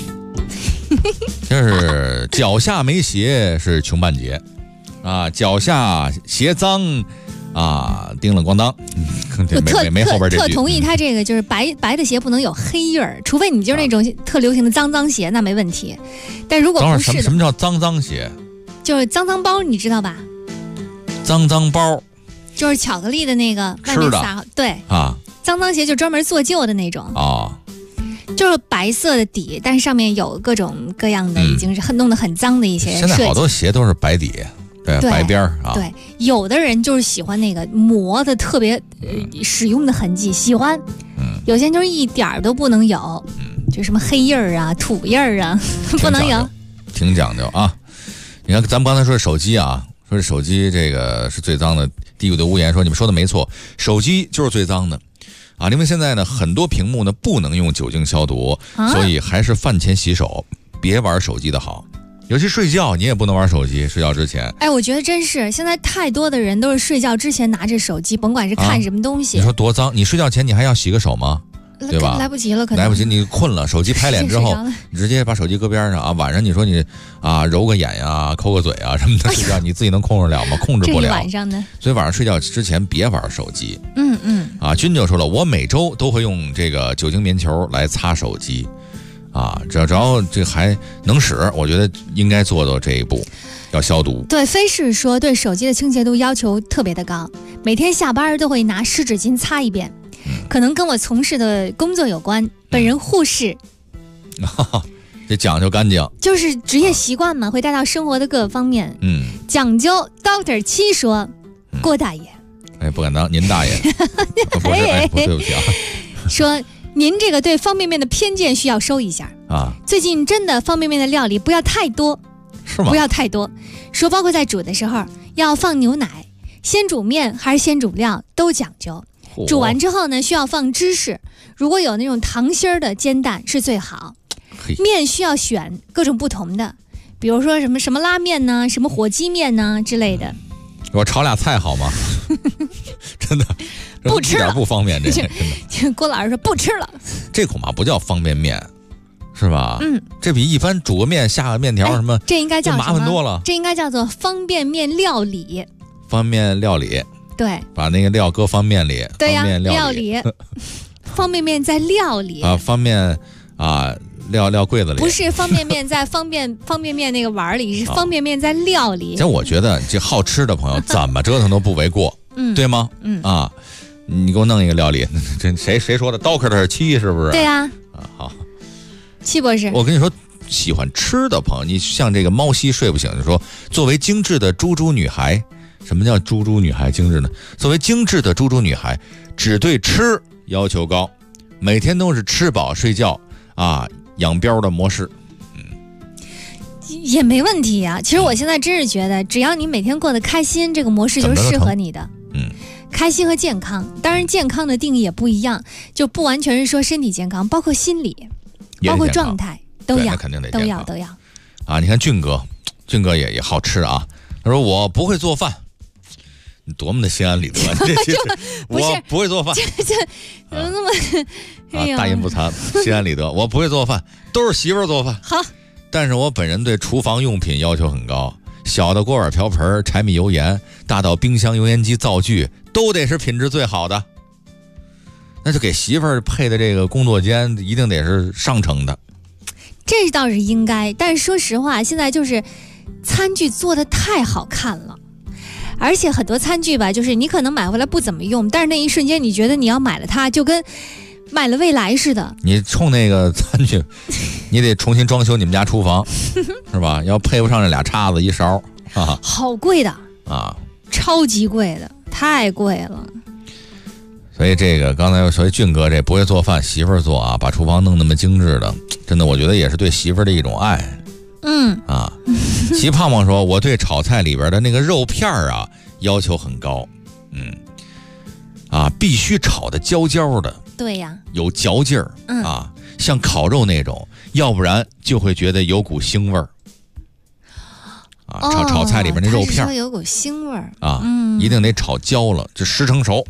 就是脚下没鞋是穷半截啊，脚下鞋脏啊，叮了咣当。没后边这句。 特同意他这个，就是白的鞋不能有黑印儿，除非你就是那种特流行的脏鞋，那没问题。但如果不是的， 什么叫脏鞋？ 就是脏包，你知道吧？ 脏包就是巧克力的那个外面撒，对啊， 脏鞋就专门做旧的那种啊。 就是白色的底，但是上面有各种各样的，已经是弄得很脏的一些设计。 现在好多鞋都是白底，对，白边啊。 对，有的人就是喜欢那个磨的特别使用的痕迹，喜欢。有些人就是一点都不能有，就什么黑印儿啊、土印儿啊，不能有。 挺讲究啊！你看，咱们刚才说手机啊，说手机这个是最脏的。第五的无言说，你们说的没错，手机就是最脏的。啊，因为现在呢，很多屏幕呢不能用酒精消毒，所以还是饭前洗手，别玩手机的好。尤其睡觉，你也不能玩手机，睡觉之前。 哎，我觉得真是，现在太多的人都是睡觉之前拿着手机，甭管是看什么东西。 你说多脏？你睡觉前你还要洗个手吗？对吧？ 来不及了，可能来不及。你困了，手机拍脸之后，你直接把手机搁边上啊。晚上你说你啊揉个眼呀、抠个嘴啊什么的，睡觉你自己能控制了吗？控制不了。 这一晚上呢？ 所以晚上睡觉之前别玩手机。啊，君就说了，我每周都会用这个酒精棉球来擦手机。啊，只要这还能使，我觉得应该做这一步，要消毒。 对，飞是说对手机的清洁度要求特别的高，每天下班都会拿湿纸巾擦一遍。可能跟我从事的工作有关，本人护士， 这讲究干净， 就是职业习惯嘛，会带到生活的各个方面。讲究。Dr. 7说，郭大爷， 哎，不敢当，您大爷，不是，哎，对不起啊。 说您这个对方便面的偏见需要收一下啊。最近真的方便面的料理不要太多， 是吗？ 不要太多。说包括在煮的时候要放牛奶，先煮面还是先煮料都讲究。煮完之后呢，需要放芝士，如果有那种糖心儿的煎蛋是最好。面需要选各种不同的，比如说什么拉面呢，什么火鸡面呢之类的。 我炒俩菜好吗？真的不吃了， 一点不方便。这真的，郭老师说不吃了。 这恐怕不叫方便面，是吧？这比一般煮个面下个面条什么， 这应该叫麻烦多了。 这应该叫做方便面料理。 方便料理。 对， 把那个料搁方便里。 对呀，料理。方便面在料理啊，方便啊，料柜子里。 不是方便面在方便面那个碗里，是方便面在料理。 这我觉得这好吃的朋友怎么折腾都不为过，对吗？啊，你给我弄一个料理，这谁说的？刀客的是7是不是？ 对呀。 啊，好 ，7博士， 我跟你说，喜欢吃的朋友，你像这个猫西睡不醒就说，作为精致的猪女孩。什么叫猪女孩精致呢？作为精致的猪女孩，只对吃要求高，每天都是吃饱睡觉啊，养膘的模式。 也没问题啊。其实我现在真是觉得，只要你每天过得开心，这个模式就是适合你的。开心和健康，当然健康的定义也不一样，就不完全是说身体健康，包括心理，包括状态都要， 肯定得都要啊！你看俊哥也好吃啊。他说我不会做饭。你多么的心安理得！我不会做饭， 这怎么那么大言不惭，心安理得。我不会做饭，都是媳妇儿做饭。 好， 但是我本人对厨房用品要求很高，小的锅碗瓢盆、柴米油盐，大到冰箱、油烟机、灶具，都得是品质最好的。那就给媳妇儿配的这个工作间一定得是上乘的。 这倒是应该，但是说实话，现在就是餐具做的太好看了。而且很多餐具吧，就是你可能买回来不怎么用，但是那一瞬间你觉得你要买了它，就跟买了未来似的。 你冲那个餐具，你得重新装修你们家厨房，是吧？要配不上这俩叉子一勺啊， 好贵的啊， 超级贵的，太贵了。 所以这个刚才所谓俊哥这不会做饭，媳妇儿做啊，把厨房弄那么精致的，真的我觉得也是对媳妇儿的一种爱。齐胖胖说，我对炒菜里边的那个肉片啊要求很高。 啊，必须炒的焦焦的， 对呀， 有嚼劲儿，啊，像烤肉那种，要不然就会觉得有股腥味儿。啊，炒菜里边那肉片说有股腥味儿啊，一定得炒焦了，就10成熟。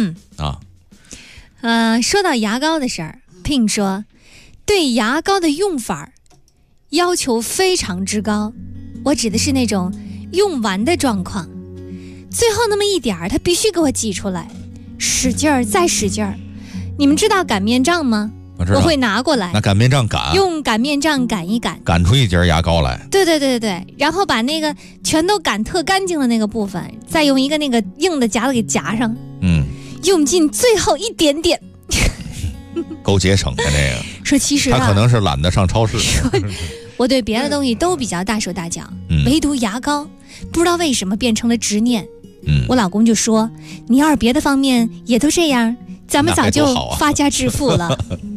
说到牙膏的事儿，Pin 说，对牙膏的用法要求非常之高。我指的是那种用完的状况，最后那么一点儿，他必须给我挤出来，使劲儿再使劲儿。你们知道擀面杖吗？我会拿过来， 拿擀面杖擀， 用擀面杖擀一擀， 擀出一截牙膏来。 对，然后把那个全都擀特干净的那个部分，再用一个那个硬的夹子给夹上，用尽最后一点点。 够节省的这个。 说其实他可能是懒得上超市。 我对别的东西都比较大手大脚，唯独牙膏，不知道为什么变成了执念。我老公就说，你要是别的方面也都这样，咱们早就发家致富了。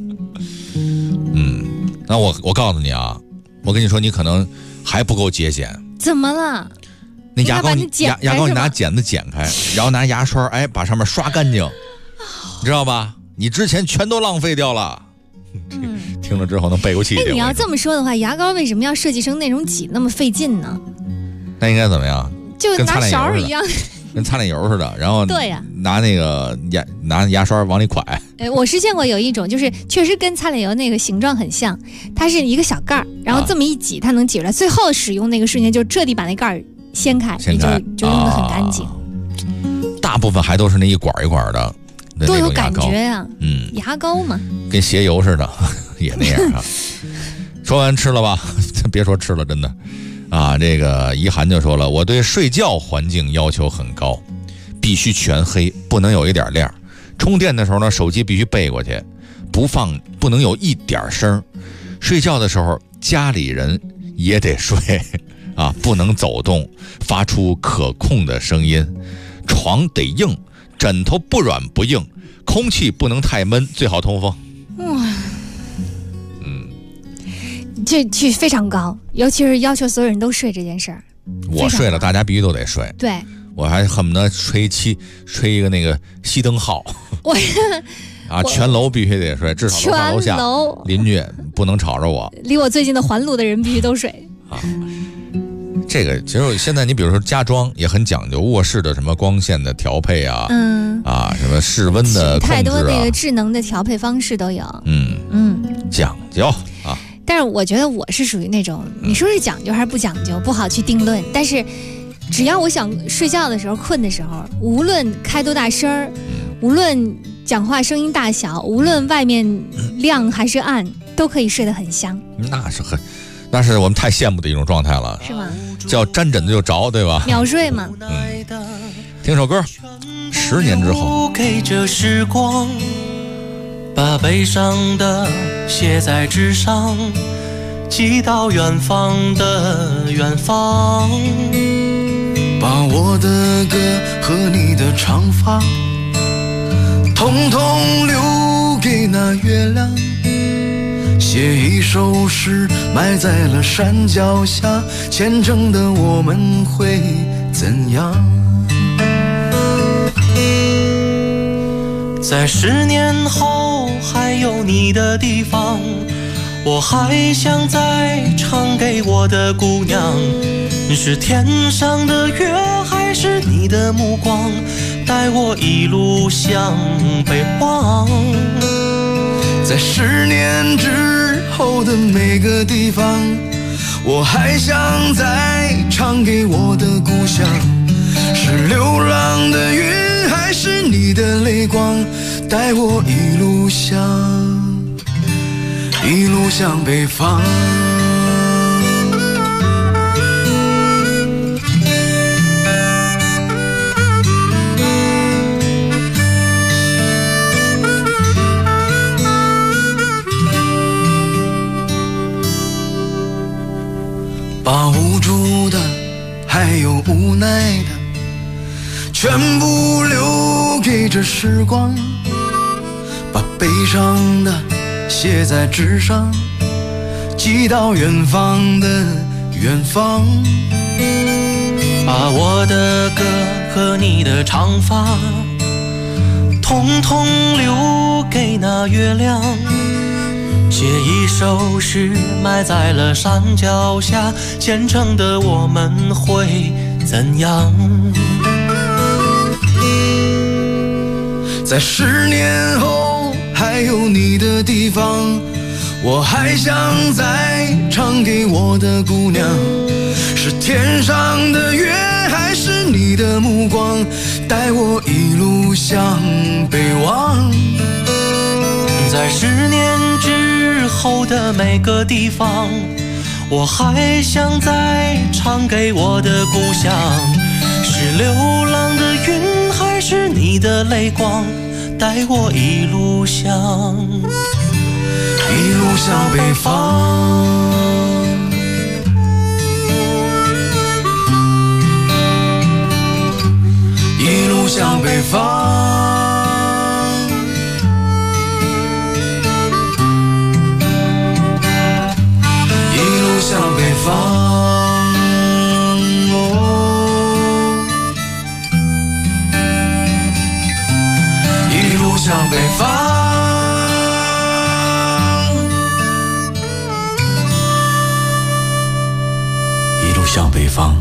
那我告诉你啊，我跟你说，你可能还不够节俭。 怎么了？ 那牙膏你拿剪子剪开，然后拿牙刷把上面刷干净，你知道吧？你之前全都浪费掉了。听了之后能背过气。 你要这么说的话，牙膏为什么要设计成那种挤那么费劲呢？ 那应该怎么样？ 就拿勺一样。 跟擦脸油似的，然后对呀， 拿那个拿牙刷往里蒯。 我是见过有一种，就是确实跟擦脸油那个形状很像，它是一个小盖儿，然后这么一挤，它能挤出来。最后使用那个瞬间，就彻底把那盖儿掀开，就用得很干净。 大部分还都是那一管一管的， 多有感觉呀！牙膏嘛， 跟鞋油似的，也那样啊。说完吃了吧，别说吃了，真的。这个怡涵就说了，我对睡觉环境要求很高，必须全黑，不能有一点亮。充电的时候呢，手机必须背过去，不能有一点声。睡觉的时候，家里人也得睡不能走动，发出可控的声音。床得硬，枕头不软不硬，空气不能太闷，最好通风。 这非常高，尤其是要求所有人都睡这件事儿。 我睡了，大家必须都得睡。 对， 我还恨不得吹一个那个熄灯号。全楼必须得睡，至少楼上楼下邻居不能吵着我。 离我最近的环路的人必须都睡。 这个其实现在你比如说家装也很讲究，卧室的什么光线的调配什么室温的控制太多那个智能的调配方式都有。 讲究但是我觉得我是属于那种，你说是讲究还是不讲究，不好去定论。但是只要我想睡觉的时候、困的时候，无论开多大声儿，无论讲话声音大小，无论外面亮还是暗，都可以睡得很香。 那是我们太羡慕的一种状态了， 是吗？ 叫沾枕头就着，对吧？ 秒睡嘛。 听首歌，10年之后。 给这时光，把悲伤的写在纸上，寄到远方的远方。 把我的歌和你的长发，统统留给那月亮。写一首诗，埋在了山脚下，虔诚的我们会怎样？ 在10年后还有你的地方，我还想再唱给我的姑娘。是天上的月，还是你的目光，带我一路向北望？ 在10年之后的每个地方，我还想再唱给我的故乡。是流浪的云，还是你的泪光，带我一路向北方。把无助的还有无奈的全部留给这时光，把悲伤的写在纸上，寄到远方的远方。 把我的歌和你的长发统统留给那月亮。写一首诗埋在了山脚下，虔诚的我们会怎样？ 在10年后还有你的地方，我还想再唱给我的姑娘，是天上的月还是你的目光，带我一路向北望。 在10年之后的每个地方，我还想再唱给我的故乡，是流浪的云还是你的泪光，带我一路向北方。一路向北方。向北方，一路向北方，一路向北方。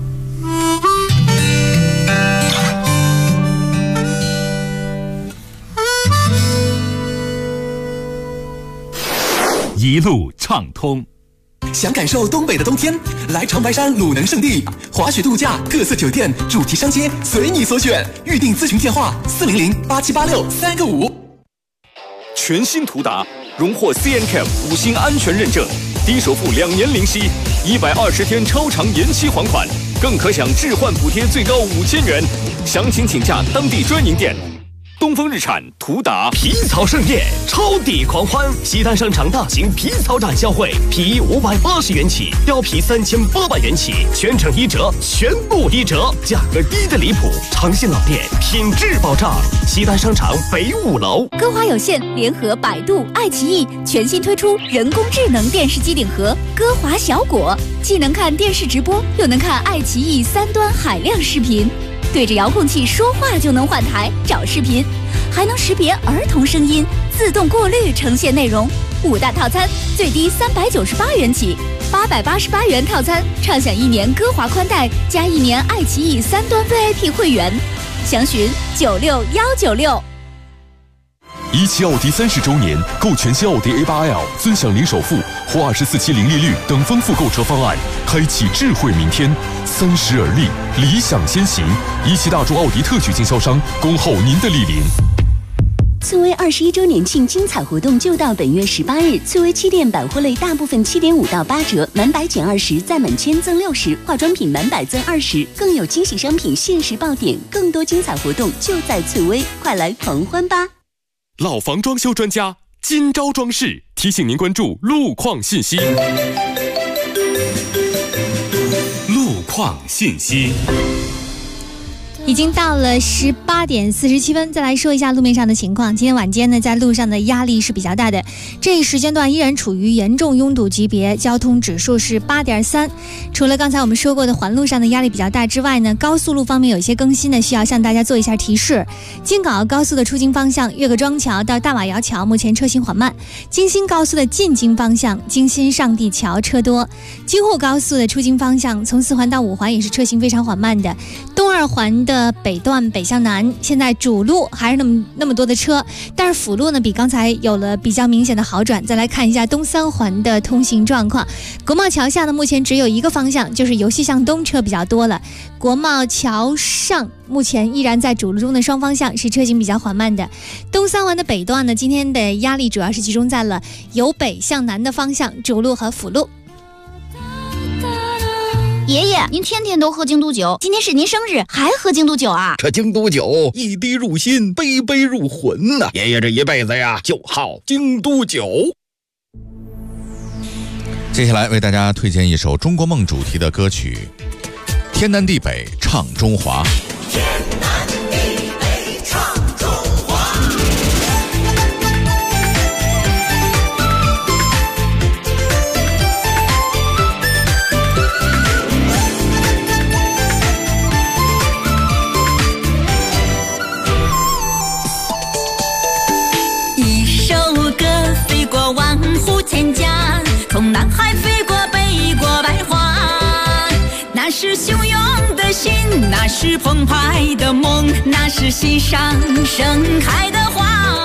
一路畅通。 想感受东北的冬天，来长白山鲁能胜地，滑雪度假、各色酒店、主题商街随你所选。预订咨询电话400-8786-3个5。 全新途达荣获 CNCAP 5星安全认证，低首付2年零息，120天超长延期还款，更可享置换补贴最高5000元。详情请假当地专营店。东风日产途达皮草盛宴，超抵狂欢！西单商场大型皮草展销会，皮衣580元起，貂皮3800元起，全程1折，全部1折，价格低得离谱。诚信老店，品质保障。西单商场北5楼。 歌华有线联合百度、爱奇艺全新推出人工智能电视机顶盒歌华小果，既能看电视直播，又能看爱奇艺3端海量视频。对着遥控器说话就能换台找视频，还能识别儿童声音，自动过滤呈现内容。5大套餐最低398元起，888元套餐畅享1年歌华宽带加1年爱奇艺3端 VIP 会员，详询96196。 17奥迪30周年，购全新奥迪 A8L 尊享零首付或24期零利率等丰富购车方案，开启智慧明天。30而立，理想先行。17大众奥迪特许经销商，恭候您的莅临。 翠微21周年庆精彩活动就到本月18日，翠微7店百货类大部分7.5到8折，满100减20，再满1000赠60，化妆品满100赠20，更有惊喜商品限时爆点，更多精彩活动就在翠微，快来狂欢吧！ 老房装修专家金招装饰提醒您关注路况信息。路况信息。 已经到了18点47分，再来说一下路面上的情况。今天晚间呢，在路上的压力是比较大的，这一时间段依然处于严重拥堵级别，交通指数是8.3。除了刚才我们说过的环路上的压力比较大之外呢，高速路方面有一些更新呢，需要向大家做一下提示。京港澳高速的出京方向，岳各庄桥到大马窑桥目前车行缓慢；京新高速的进京方向，京新上地桥车多；京沪高速的出京方向，从4环到5环也是车行非常缓慢的。东2环的北段北向南，现在主路还是那么多的车，但是辅路呢比刚才有了比较明显的好转。再来看一下东3环的通行状况，国贸桥下呢目前只有一个方向，就是由西向东车比较多了。国贸桥上目前依然在主路中的双方向是车行比较缓慢的。东3环的北段呢，今天的压力主要是集中在了由北向南的方向，主路和辅路。 爷爷，您天天都喝京都酒，今天是您生日，还喝京都酒啊？ 这京都酒一滴入心，杯杯入魂呐！爷爷这一辈子呀，就好京都酒。 接下来为大家推荐一首中国梦主题的歌曲《天南地北唱中华》。 天南地北唱中华。 那是澎湃的梦，那是心上盛开的花。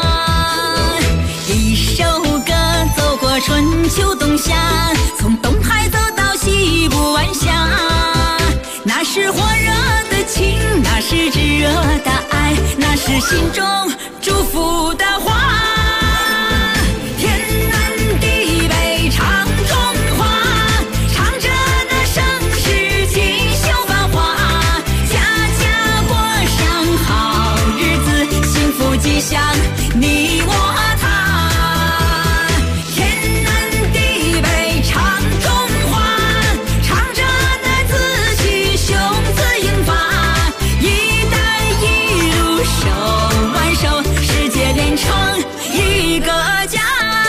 一首歌走过春秋冬夏，从东海走到西部晚霞。那是火热的情，那是炙热的爱，那是心中祝福的花。天南地北唱中华，唱着那盛世锦绣繁华。家家过上好日子，幸福吉祥你我他。天南地北唱中华，唱着那自己雄姿英发。一带一路手挽手，世界连成一个家。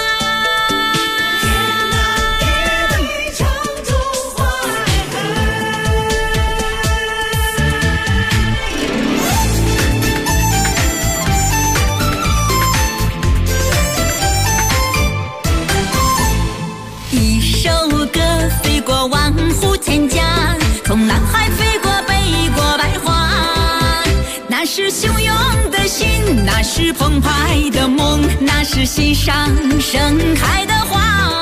一首歌飞过万户千家，从南海飞过北过百花。那是汹涌的心，那是澎湃的梦，那是心上盛开的花。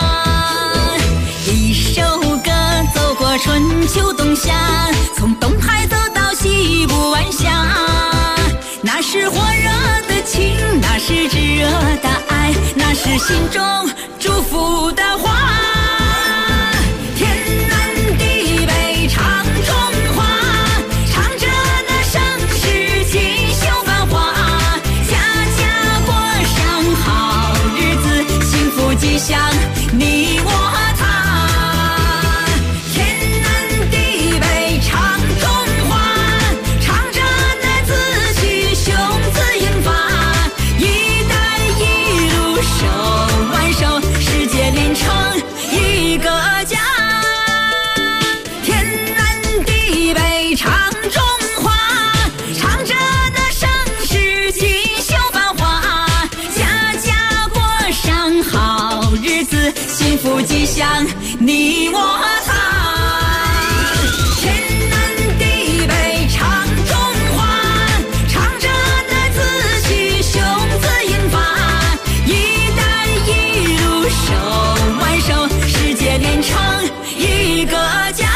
一首歌走过春秋冬夏，从东海走到西部晚霞。那是火热的情，那是炙热的爱，那是心中祝福的花。天南地北唱中华，唱着那盛世锦绣繁华。家家过上好日子，幸福吉祥你我他。天南地北唱中华，唱着那自己雄姿英发。一带一路手挽手，世界连成一个家。天南地北唱中华，唱着那盛世锦绣繁华。家家过上好日子，幸福吉祥你我他。天南地北唱中华，唱着那自己雄姿英发。一带一路手挽手，世界连成一个家。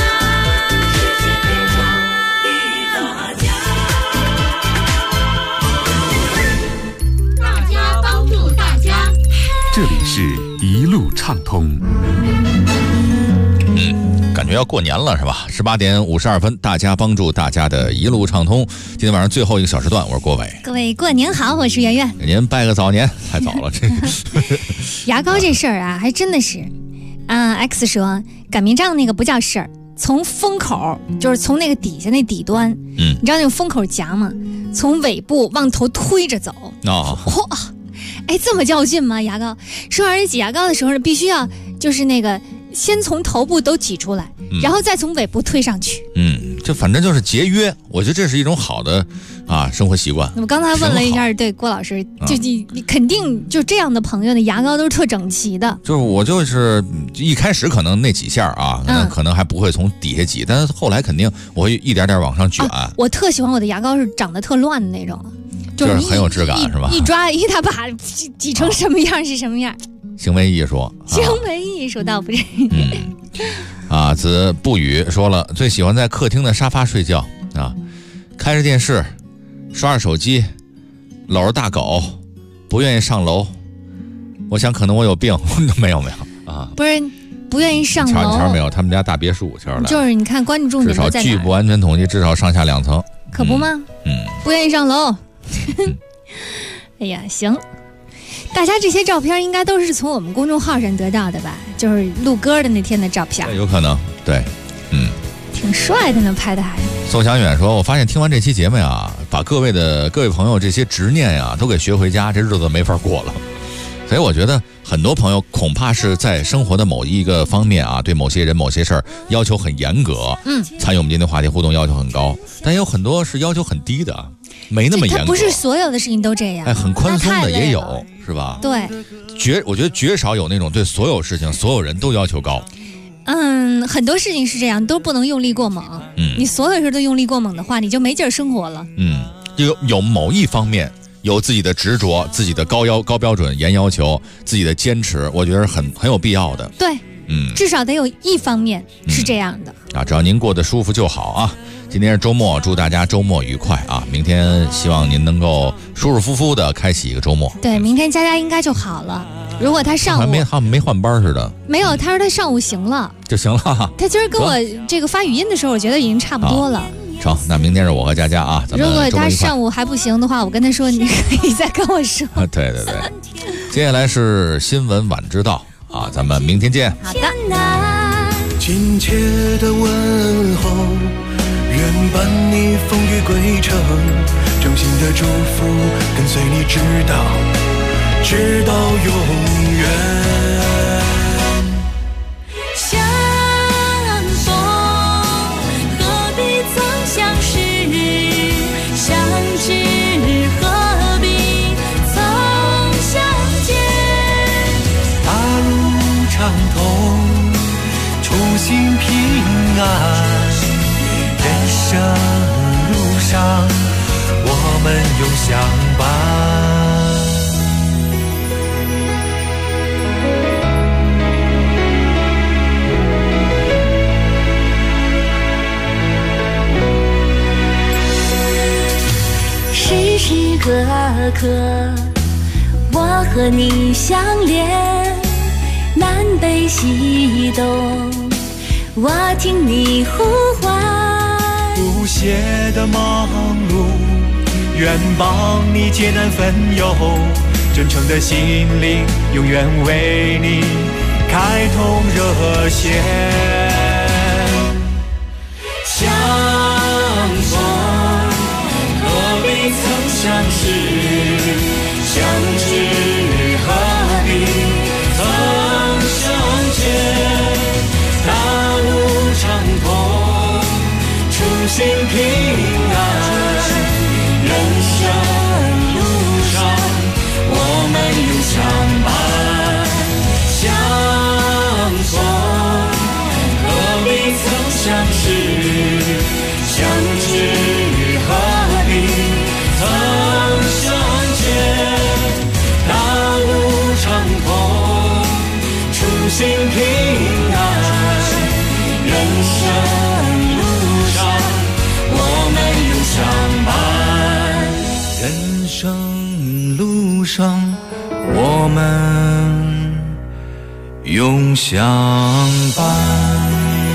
大家帮助大家。 这里是一路畅通。 感觉要过年了是吧？18点52分，大家帮助大家的一路畅通。今天晚上最后一个小时段，我是郭伟。 各位过年好，我是圆圆。 给您拜个早年，太早了这个。 牙膏这事儿啊，还真的是，X 说擀面杖那个不叫事儿，从封口就是从那个底下那底端，你知道那个封口夹吗？从尾部往头推着走。 哦， 哇，哎，这么较劲吗？牙膏说，而且挤牙膏的时候呢，必须要就是那个先从头部都挤出来，然后再从尾部推上去。 这反正就是节约，我觉得这是一种好的生活习惯。 我刚才问了一下，对郭老师，就你肯定就这样的朋友的牙膏都是特整齐的。 就是我就是一开始可能那几下可能还不会从底下挤，但是后来肯定我会一点点往上卷。 我特喜欢我的牙膏是长得特乱的那种， 就是很有质感是吧？ 一抓一大把挤成什么样是什么样。 行为艺术， 行为艺术倒不是。 子不语说了，最喜欢在客厅的沙发睡觉开着电视，刷着手机，搂着大狗，不愿意上楼。我想可能我有病，没有不是不愿意上楼。 前没有，他们家大别墅前来。 就是你看关注重点都在哪儿？ 至少据不完全统计，至少上下2层。 可不吗？不愿意上楼。哎呀，行。大家这些照片应该都是从我们公众号上得到的吧？就是录歌的那天的照片。 有可能，对， 挺帅的呢，拍的还。 宋祥远说：“我发现听完这期节目呀，把各位朋友这些执念呀都给学回家，这日子没法过了。”所以我觉得很多朋友恐怕是在生活的某一个方面对某些人某些事儿要求很严格，参与我们今天话题互动要求很高，但有很多是要求很低的，没那么严格。 不是所有的事情都这样， 很宽松的也有，是吧？ 对， 我觉得绝少有那种对所有事情所有人都要求高。 很多事情是这样，都不能用力过猛。你所有事都用力过猛的话，你就没劲儿生活了。 有某一方面有自己的执着、自己的高标准、严要求、自己的坚持，我觉得很有必要的。 对，至少得有一方面是这样的啊。只要您过得舒服就好啊。今天是周末，祝大家周末愉快啊！明天希望您能够舒舒服服的开启一个周末。 对，明天佳佳应该就好了。如果他上午没换班似的， 没有，他说他上午行了就行了。 他今儿跟我这个发语音的时候，我觉得已经差不多了。 成，那明天是我和佳佳啊。 如果他上午还不行的话，我跟他说，你可以再跟我说。 对。接下来是新闻晚知道啊，咱们明天见。 好的。 亲切的问候，愿伴你风雨归程，衷心的祝福跟随你直到永远。 相逢何必曾相识，相知何必曾相见。 大路畅通，初心平安，人生路上我们永相伴。 时时刻刻我和你相连，南北西东我听你呼唤。 不懈的忙碌，愿帮你解难分忧，真诚的心灵永远为你开通热线。相逢何必曾相识，相知何必曾相见。大路畅通，初心平安，人生路上我们永相伴。相逢何必曾相识，相知何必曾相见。大路畅通，初心平安，人生路上我们永相伴。人生路上我们永相伴。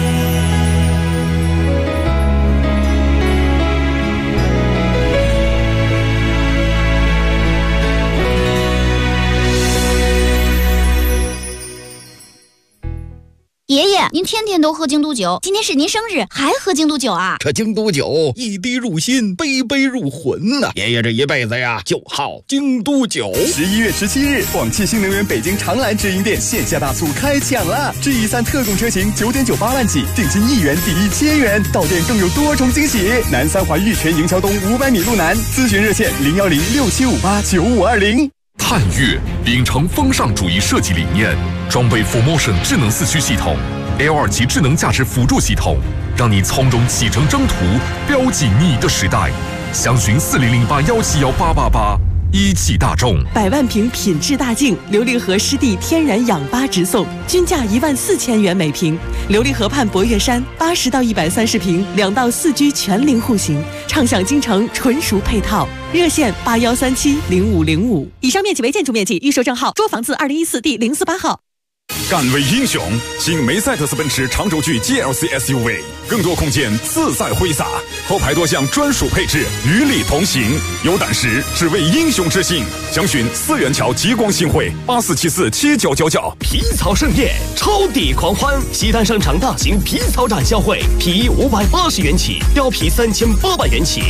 爷爷，您天天都喝京都酒，今天是您生日，还喝京都酒啊？ 这京都酒一滴入心，杯杯入魂呐！爷爷这一辈子呀，就好京都酒。 11月17日，广汽新能源北京长蓝直营店线下大促开抢了！G3特供车型9.98万起，定金1元抵1000元，到店更有多重惊喜。南三环玉泉营桥东500米路南，咨询热线01067589520。 探岳秉承风尚主义设计理念，装备 4Motion 智能4驱系统 ，L2 级智能驾驶辅助系统，让你从容启程征途，标记你的时代。详询4008171888。一汽大众 100万瓶品质大净琉璃河湿地天然氧吧直送，均价14000元每瓶。琉璃河畔博岳山80到130平，2到4居全龄户型，畅享京城纯熟配套。热线81370505。以上面积为建筑面积，预售证号捉房字2014第048号。 敢为英雄，新梅赛德斯奔驰长轴距 GLC SUV， 更多空间自在挥洒，后排多项专属配置与你同行。有胆识，只为英雄之心。详询4元桥极光新会84747999。 皮草盛宴，超抵狂欢！西单商场大型皮草展销会，皮580元起，貂皮3800元起。